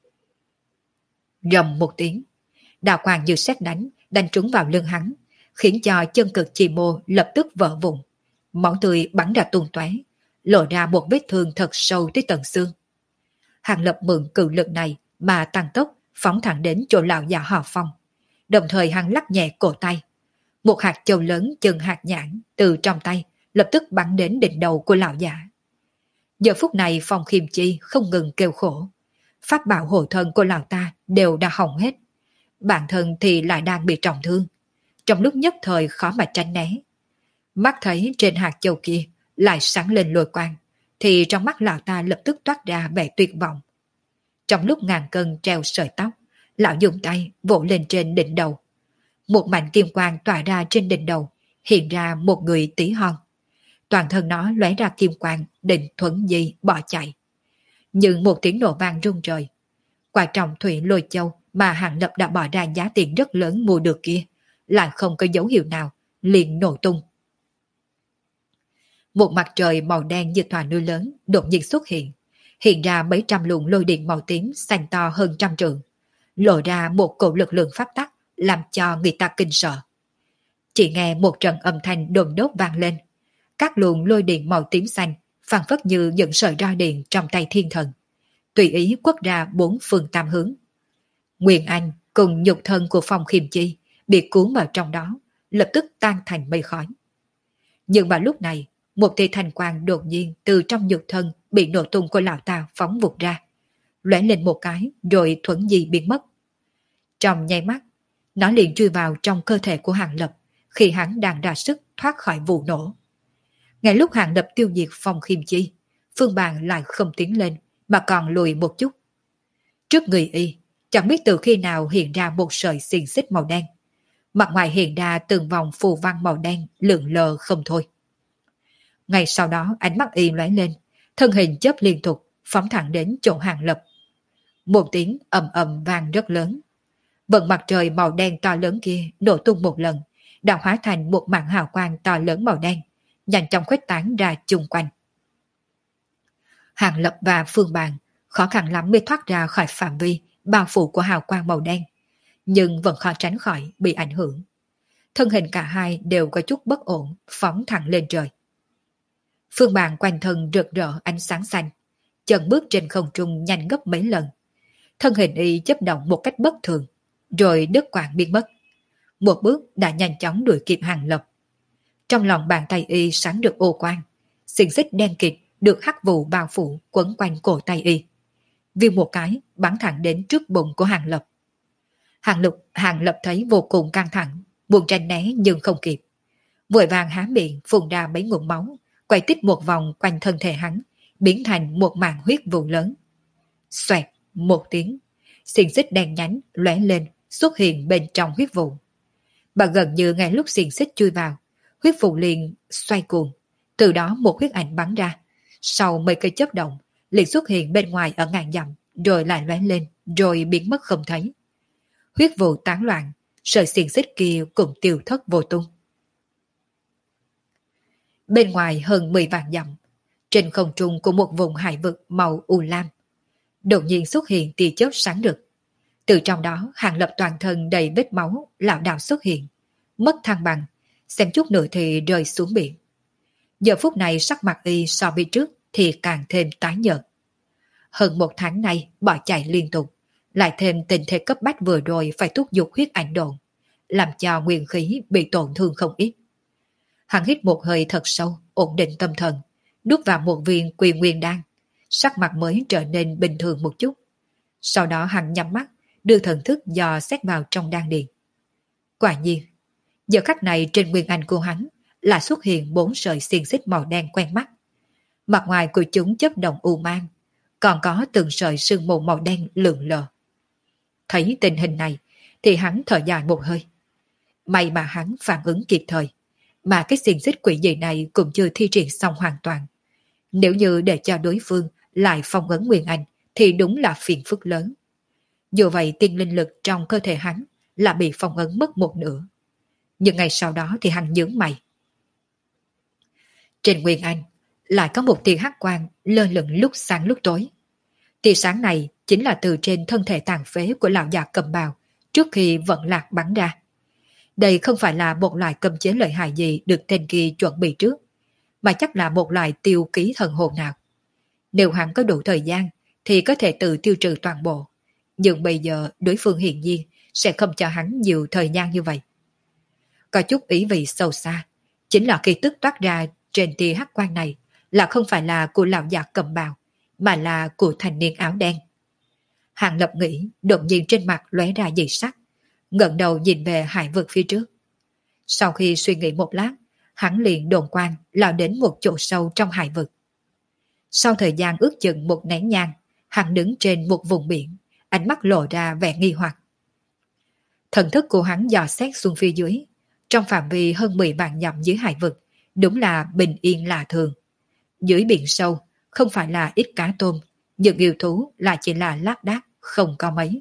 Rầm một tiếng, đạo quang như sét đánh trúng vào lưng hắn, khiến cho chân cực chi mô lập tức vỡ vụn. Máu tươi bắn ra tung tóe, lộ ra một vết thương thật sâu tới tận xương. Hàng Lập mượn cự lực này mà tăng tốc phóng thẳng đến chỗ lão già họ Phong. Đồng thời hắn lắc nhẹ cổ tay. Một hạt châu lớn chừng hạt nhãn từ trong tay lập tức bắn đến đỉnh đầu của lão già. Giờ phút này Phong Khiêm Chi không ngừng kêu khổ. Pháp bảo hộ thân của lão ta đều đã hỏng hết. Bản thân thì lại đang bị trọng thương. Trong lúc nhất thời khó mà tránh né. Mắt thấy trên hạt châu kia lại sáng lên lôi quang, thì trong mắt lão ta lập tức toát ra vẻ tuyệt vọng. Trong lúc ngàn cân treo sợi tóc, lão dùng tay vỗ lên trên đỉnh đầu. Một mảnh kim quang tỏa ra trên đỉnh đầu, hiện ra một người tí hon. Toàn thân nó lóe ra kim quang, định thuẫn di bỏ chạy. Nhưng một tiếng nổ vang rung trời. Quả trọng thủy lôi châu mà Hàng Lập đã bỏ ra giá tiền rất lớn mua được kia, lại không có dấu hiệu nào, liền nổ tung. Một mặt trời màu đen như tòa núi lớn đột nhiên xuất hiện ra mấy trăm luồng lôi điện màu tím xanh to hơn trăm trượng, lộ ra một cổ lực lượng pháp tắc làm cho người ta kinh sợ. Chỉ nghe một trận âm thanh đồn đốt vang lên, các luồng lôi điện màu tím xanh phảng phất như những sợi roi điện trong tay thiên thần, tùy ý quất ra bốn phương tám hướng. Nguyên Anh cùng nhục thân của Phong Khiêm Chi bị cuốn vào trong đó, lập tức tan thành mây khói. Nhưng vào lúc này, một tia thanh quang đột nhiên từ trong nhục thân bị nổ tung của lão ta phóng vụt ra, lóe lên một cái rồi thuẫn di biến mất. Trong nháy mắt, nó liền chui vào trong cơ thể của Hàng Lập khi hắn đang ra sức thoát khỏi vụ nổ. Ngay lúc Hàng Lập tiêu diệt Phong Khiêm Chi, phương bàn lại không tiến lên mà còn lùi một chút. Trước người y, chẳng biết từ khi nào hiện ra một sợi xiềng xích màu đen. Mặt ngoài hiện ra từng vòng phù văn màu đen lượn lờ không thôi. Ngay sau đó ánh mắt y lóe lên, thân hình chớp liên tục phóng thẳng đến chỗ Hàng Lập. Một tiếng ầm ầm vang rất lớn. Vận mặt trời màu đen to lớn kia nổ tung một lần, đã hóa thành một mảng hào quang to lớn màu đen, nhanh chóng khuếch tán ra chung quanh. Hàng Lập và Phương Bàn khó khăn lắm mới thoát ra khỏi phạm vi bao phủ của hào quang màu đen, nhưng vẫn khó tránh khỏi bị ảnh hưởng. Thân hình cả hai đều có chút bất ổn, phóng thẳng lên trời. Phương Bàn quanh thân rực rỡ ánh sáng xanh, chân bước trên không trung nhanh gấp mấy lần. Thân hình y chấp động một cách bất thường, rồi đứt quãng biến mất. Một bước đã nhanh chóng đuổi kịp Hàng Lập. Trong lòng bàn tay y sáng được ô quang, xiềng xích đen kịt được hắc vụ bao phủ quấn quanh cổ tay y. Vì một cái bắn thẳng đến trước bụng của Hàng Lập. Hàng Lập thấy vô cùng căng thẳng, buồn tranh né nhưng không kịp. Vội vàng há miệng phun ra mấy ngụm máu, quay tít một vòng quanh thân thể hắn, biến thành một màn huyết vụ lớn. Xoẹt một tiếng, xiềng xích đen nhánh lóe lên xuất hiện bên trong huyết vụ. Và gần như ngay lúc xiềng xích chui vào, huyết vụ liền xoay cuồng, từ đó một huyết ảnh bắn ra. Sau mấy cây chớp động, liền xuất hiện bên ngoài ở ngàn dặm, rồi lại lóe lên, rồi biến mất không thấy. Huyết vụ tán loạn, sợi xiềng xích kia cũng tiêu thất vô tung. Bên ngoài hơn 10 vạn dặm, trên không trung của một vùng hải vực màu u lam, đột nhiên xuất hiện tia chớp sáng rực. Từ trong đó, Hàng Lập toàn thân đầy vết máu lảo đảo xuất hiện, mất thăng bằng, xem chút nữa thì rơi xuống biển. Giờ phút này sắc mặt y so với trước thì càng thêm tái nhợt. Hơn một tháng nay bỏ chạy liên tục, lại thêm tình thế cấp bách vừa rồi phải thúc giục huyết ảnh độn, làm cho nguyên khí bị tổn thương không ít. Hắn hít một hơi thật sâu, ổn định tâm thần, đút vào một viên Quy Nguyên đan, sắc mặt mới trở nên bình thường một chút. Sau đó hắn nhắm mắt, đưa thần thức dò xét vào trong đan điền. Quả nhiên, giờ khắc này trên nguyên anh của hắn là xuất hiện 4 sợi xiềng xích màu đen quen mắt. Mặt ngoài của chúng chớp động u mang, còn có từng sợi sương mù màu đen lượn lờ. Thấy tình hình này thì hắn thở dài một hơi. May mà hắn phản ứng kịp thời, mà cái xiềng xích quỷ dị này cũng chưa thi triển xong hoàn toàn. Nếu như để cho đối phương lại phong ấn Nguyên Anh thì đúng là phiền phức lớn. Dù vậy tiên linh lực trong cơ thể hắn là bị phong ấn mất một nửa. Nhưng ngày sau đó thì hắn nhướng mày. Trên Nguyên Anh lại có một tia hắc quang lơ lửng lúc sáng lúc tối. Tia sáng này chính là từ trên thân thể tàn phế của lão già cầm bào trước khi vận lạc bắn ra. Đây không phải là một loại cấm chế lợi hại gì được tên kia chuẩn bị trước, mà chắc là một loại tiêu ký thần hồn nào. Nếu hắn có đủ thời gian thì có thể tự tiêu trừ toàn bộ, nhưng bây giờ đối phương hiển nhiên sẽ không cho hắn nhiều thời gian như vậy. Có chút ý vị sâu xa, chính là khi tức toát ra trên tia hắc quang này là không phải là của lão già cầm bào, mà là của thanh niên áo đen. Hàng Lập nghĩ, đột nhiên trên mặt lóe ra dị sắc, ngẩng đầu nhìn về hải vực phía trước. Sau khi suy nghĩ một lát, hắn liền đồn quang lao đến một chỗ sâu trong hải vực. Sau thời gian ước chừng một nén nhang, hắn đứng trên một vùng biển, ánh mắt lộ ra vẻ nghi hoặc. Thần thức của hắn dò xét xuống phía dưới, trong phạm vi hơn 10 vạn dặm dưới hải vực, đúng là bình yên lạ thường. Dưới biển sâu, không phải là ít cá tôm, nhưng yêu thú lại chỉ là lác đác, không có mấy.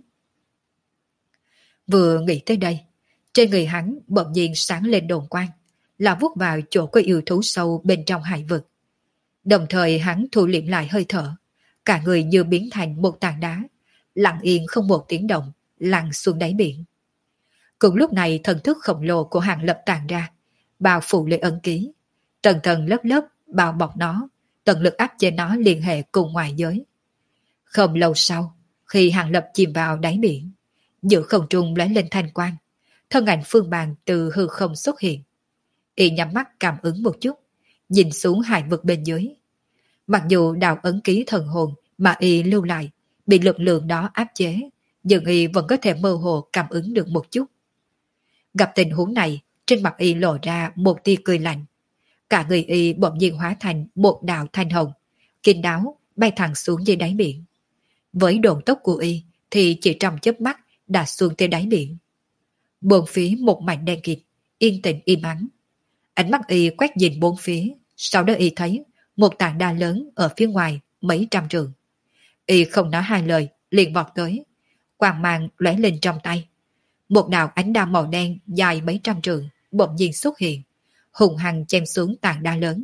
Vừa nghĩ tới đây, trên người hắn bỗng nhiên sáng lên đồn quang, là vuốt vào chỗ có yêu thú sâu bên trong hải vực. Đồng thời hắn thu liễm lại hơi thở, cả người như biến thành một tảng đá, lặng yên không một tiếng động, lặn xuống đáy biển. Cùng lúc này thần thức khổng lồ của Hàng Lập tàn ra, bao phủ lên ấn ký, tầng tầng lớp lớp bao bọc nó, tận lực áp chế nó liên hệ cùng ngoài giới. Không lâu sau, khi Hàng Lập chìm vào đáy biển, giữa không trung lóe lên thanh quang, thân ảnh Phương Bàn từ hư không xuất hiện. Y nhắm mắt cảm ứng một chút, nhìn xuống hải vực bên dưới. Mặc dù đạo ấn ký thần hồn mà Y lưu lại bị lực lượng đó áp chế, nhưng Y vẫn có thể mơ hồ cảm ứng được một chút. Gặp tình huống này, trên mặt Y lộ ra một tia cười lạnh. Cả người Y bỗng nhiên hóa thành một đạo thanh hồng, kín đáo bay thẳng xuống dưới đáy biển. Với độn tốc của Y thì chỉ trong chớp mắt đã xuống tới đáy biển. Bốn phía một mảnh đen kịt, yên tĩnh im ắng. Ánh mắt Y quét nhìn bốn phía, sau đó Y thấy một tảng đá lớn ở phía ngoài mấy trăm trượng. Y không nói hai lời, liền vọt tới, quang mang lóe lên trong tay. Một đạo ánh đao màu đen dài mấy trăm trượng bỗng nhiên xuất hiện, hùng hăng chém xuống tảng đá lớn.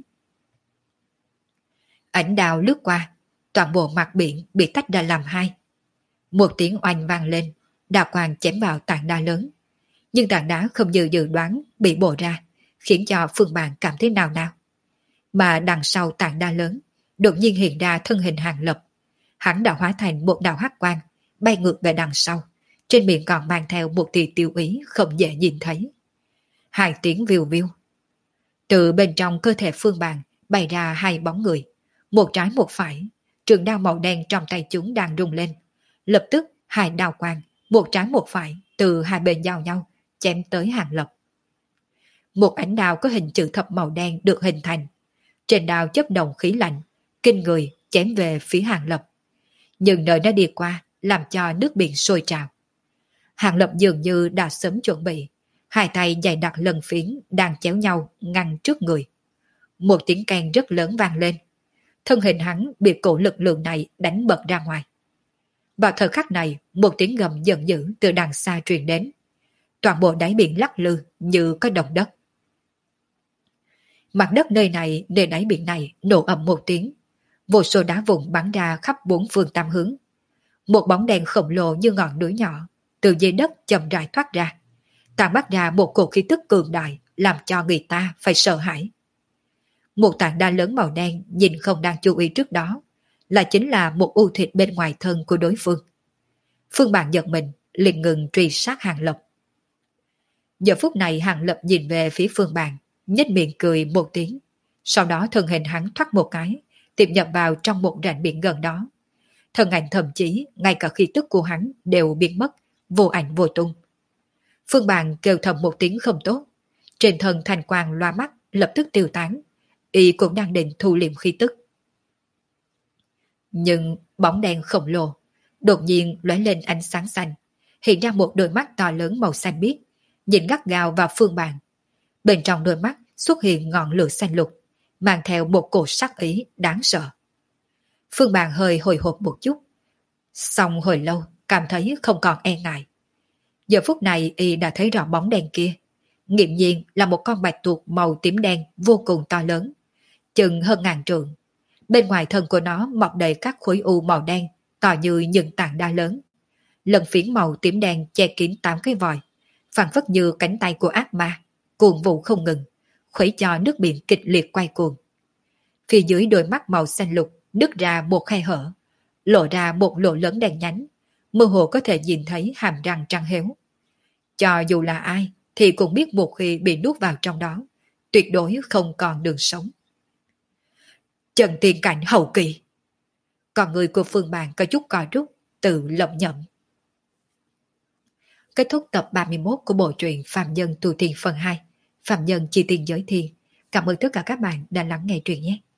Ánh đao lướt qua, toàn bộ mặt biển bị tách ra làm hai. Một tiếng oanh vang lên, đao quang chém vào tảng đá lớn. Nhưng tảng đá không như dự đoán bị bổ ra, khiến cho Phương Bàn cảm thấy nào nào. Mà đằng sau tảng đá lớn, đột nhiên hiện ra thân hình Hàng Lập. Hắn đã hóa thành một đạo hắc quang, bay ngược về đằng sau, trên miệng còn mang theo một tia tiêu ý không dễ nhìn thấy. Hai tiếng viu viu. Từ bên trong cơ thể Phương Bàn bay ra hai bóng người, một trái một phải, trường đao màu đen trong tay chúng đang rung lên. Lập tức hai đao quang, một trái một phải, từ hai bên giao nhau, chém tới Hàng Lập. Một ánh đao có hình chữ thập màu đen được hình thành. Trên đao chấp động khí lạnh, kinh người chém về phía Hàng Lập. Nhưng nơi nó đi qua, làm cho nước biển sôi trào. Hàng Lập dường như đã sớm chuẩn bị, hai tay dày đặc lần phiến đang chéo nhau ngăn trước người. Một tiếng keng rất lớn vang lên. Thân hình hắn bị cổ lực lượng này đánh bật ra ngoài. Vào thời khắc này, một tiếng gầm giận dữ từ đằng xa truyền đến. Toàn bộ đáy biển lắc lư như có động đất. Mặt đất nơi này, nơi đáy biển này nổ ầm một tiếng. Vô số đá vụn bắn ra khắp bốn phương tám hướng. Một bóng đèn khổng lồ như ngọn núi nhỏ từ dưới đất chậm rãi thoát ra, tàn bắt ra một cổ khí tức cường đại làm cho người ta phải sợ hãi. Một tảng đá lớn màu đen nhìn không đang chú ý trước đó, là chính là một u thịt bên ngoài thân của đối phương. Phương Bàn giật mình, liền ngừng truy sát Hàng Lập. Giờ phút này Hàng Lập nhìn về phía Phương Bàn, nhếch miệng cười một tiếng, sau đó thân hình hắn thoát một cái, tiệm nhập vào trong một rãnh biển gần đó. Thân ảnh thậm chí ngay cả khí tức của hắn đều biến mất, vô ảnh vô tung. Phương Bàn kêu thầm một tiếng không tốt, trên thân thanh quang loa mắt lập tức tiêu tán, y cũng đang định thu liệm khí tức. Nhưng bóng đen khổng lồ đột nhiên lóe lên ánh sáng xanh, hiện ra một đôi mắt to lớn màu xanh biếc, nhìn gắt gao vào Phương Bàn. Bên trong đôi mắt xuất hiện ngọn lửa xanh lục, mang theo một cổ sắc ý đáng sợ. Phương Bàn hơi hồi hộp một chút, xong hồi lâu cảm thấy không còn e ngại. Giờ phút này y đã thấy rõ bóng đen kia, nghiễm nhiên là một con bạch tuộc màu tím đen vô cùng to lớn, chừng hơn ngàn trượng. Bên ngoài thân của nó mọc đầy các khối u màu đen to như những tảng đá lớn. Lần phiến màu tím đen che kín 8 cái vòi, phảng phất như cánh tay của ác ma, cuồng vụ không ngừng, khuấy cho nước biển kịch liệt quay cuồng. Phía dưới đôi mắt màu xanh lục nứt ra một khe hở, lộ ra một lỗ lớn đen nhánh, mơ hồ có thể nhìn thấy hàm răng trắng héo. Cho dù là ai thì cũng biết một khi bị nuốt vào trong đó, tuyệt đối không còn đường sống. Trần Tiên Cảnh hậu kỳ. Còn người của Phương Bàn có chút co rút, tự lẩm nhẩm. Kết thúc tập 31 của bộ truyện Phạm Nhân Tu Tiên phần 2. Phạm Nhân Chi Tiên Giới Thiên. Cảm ơn tất cả các bạn đã lắng nghe truyện nhé.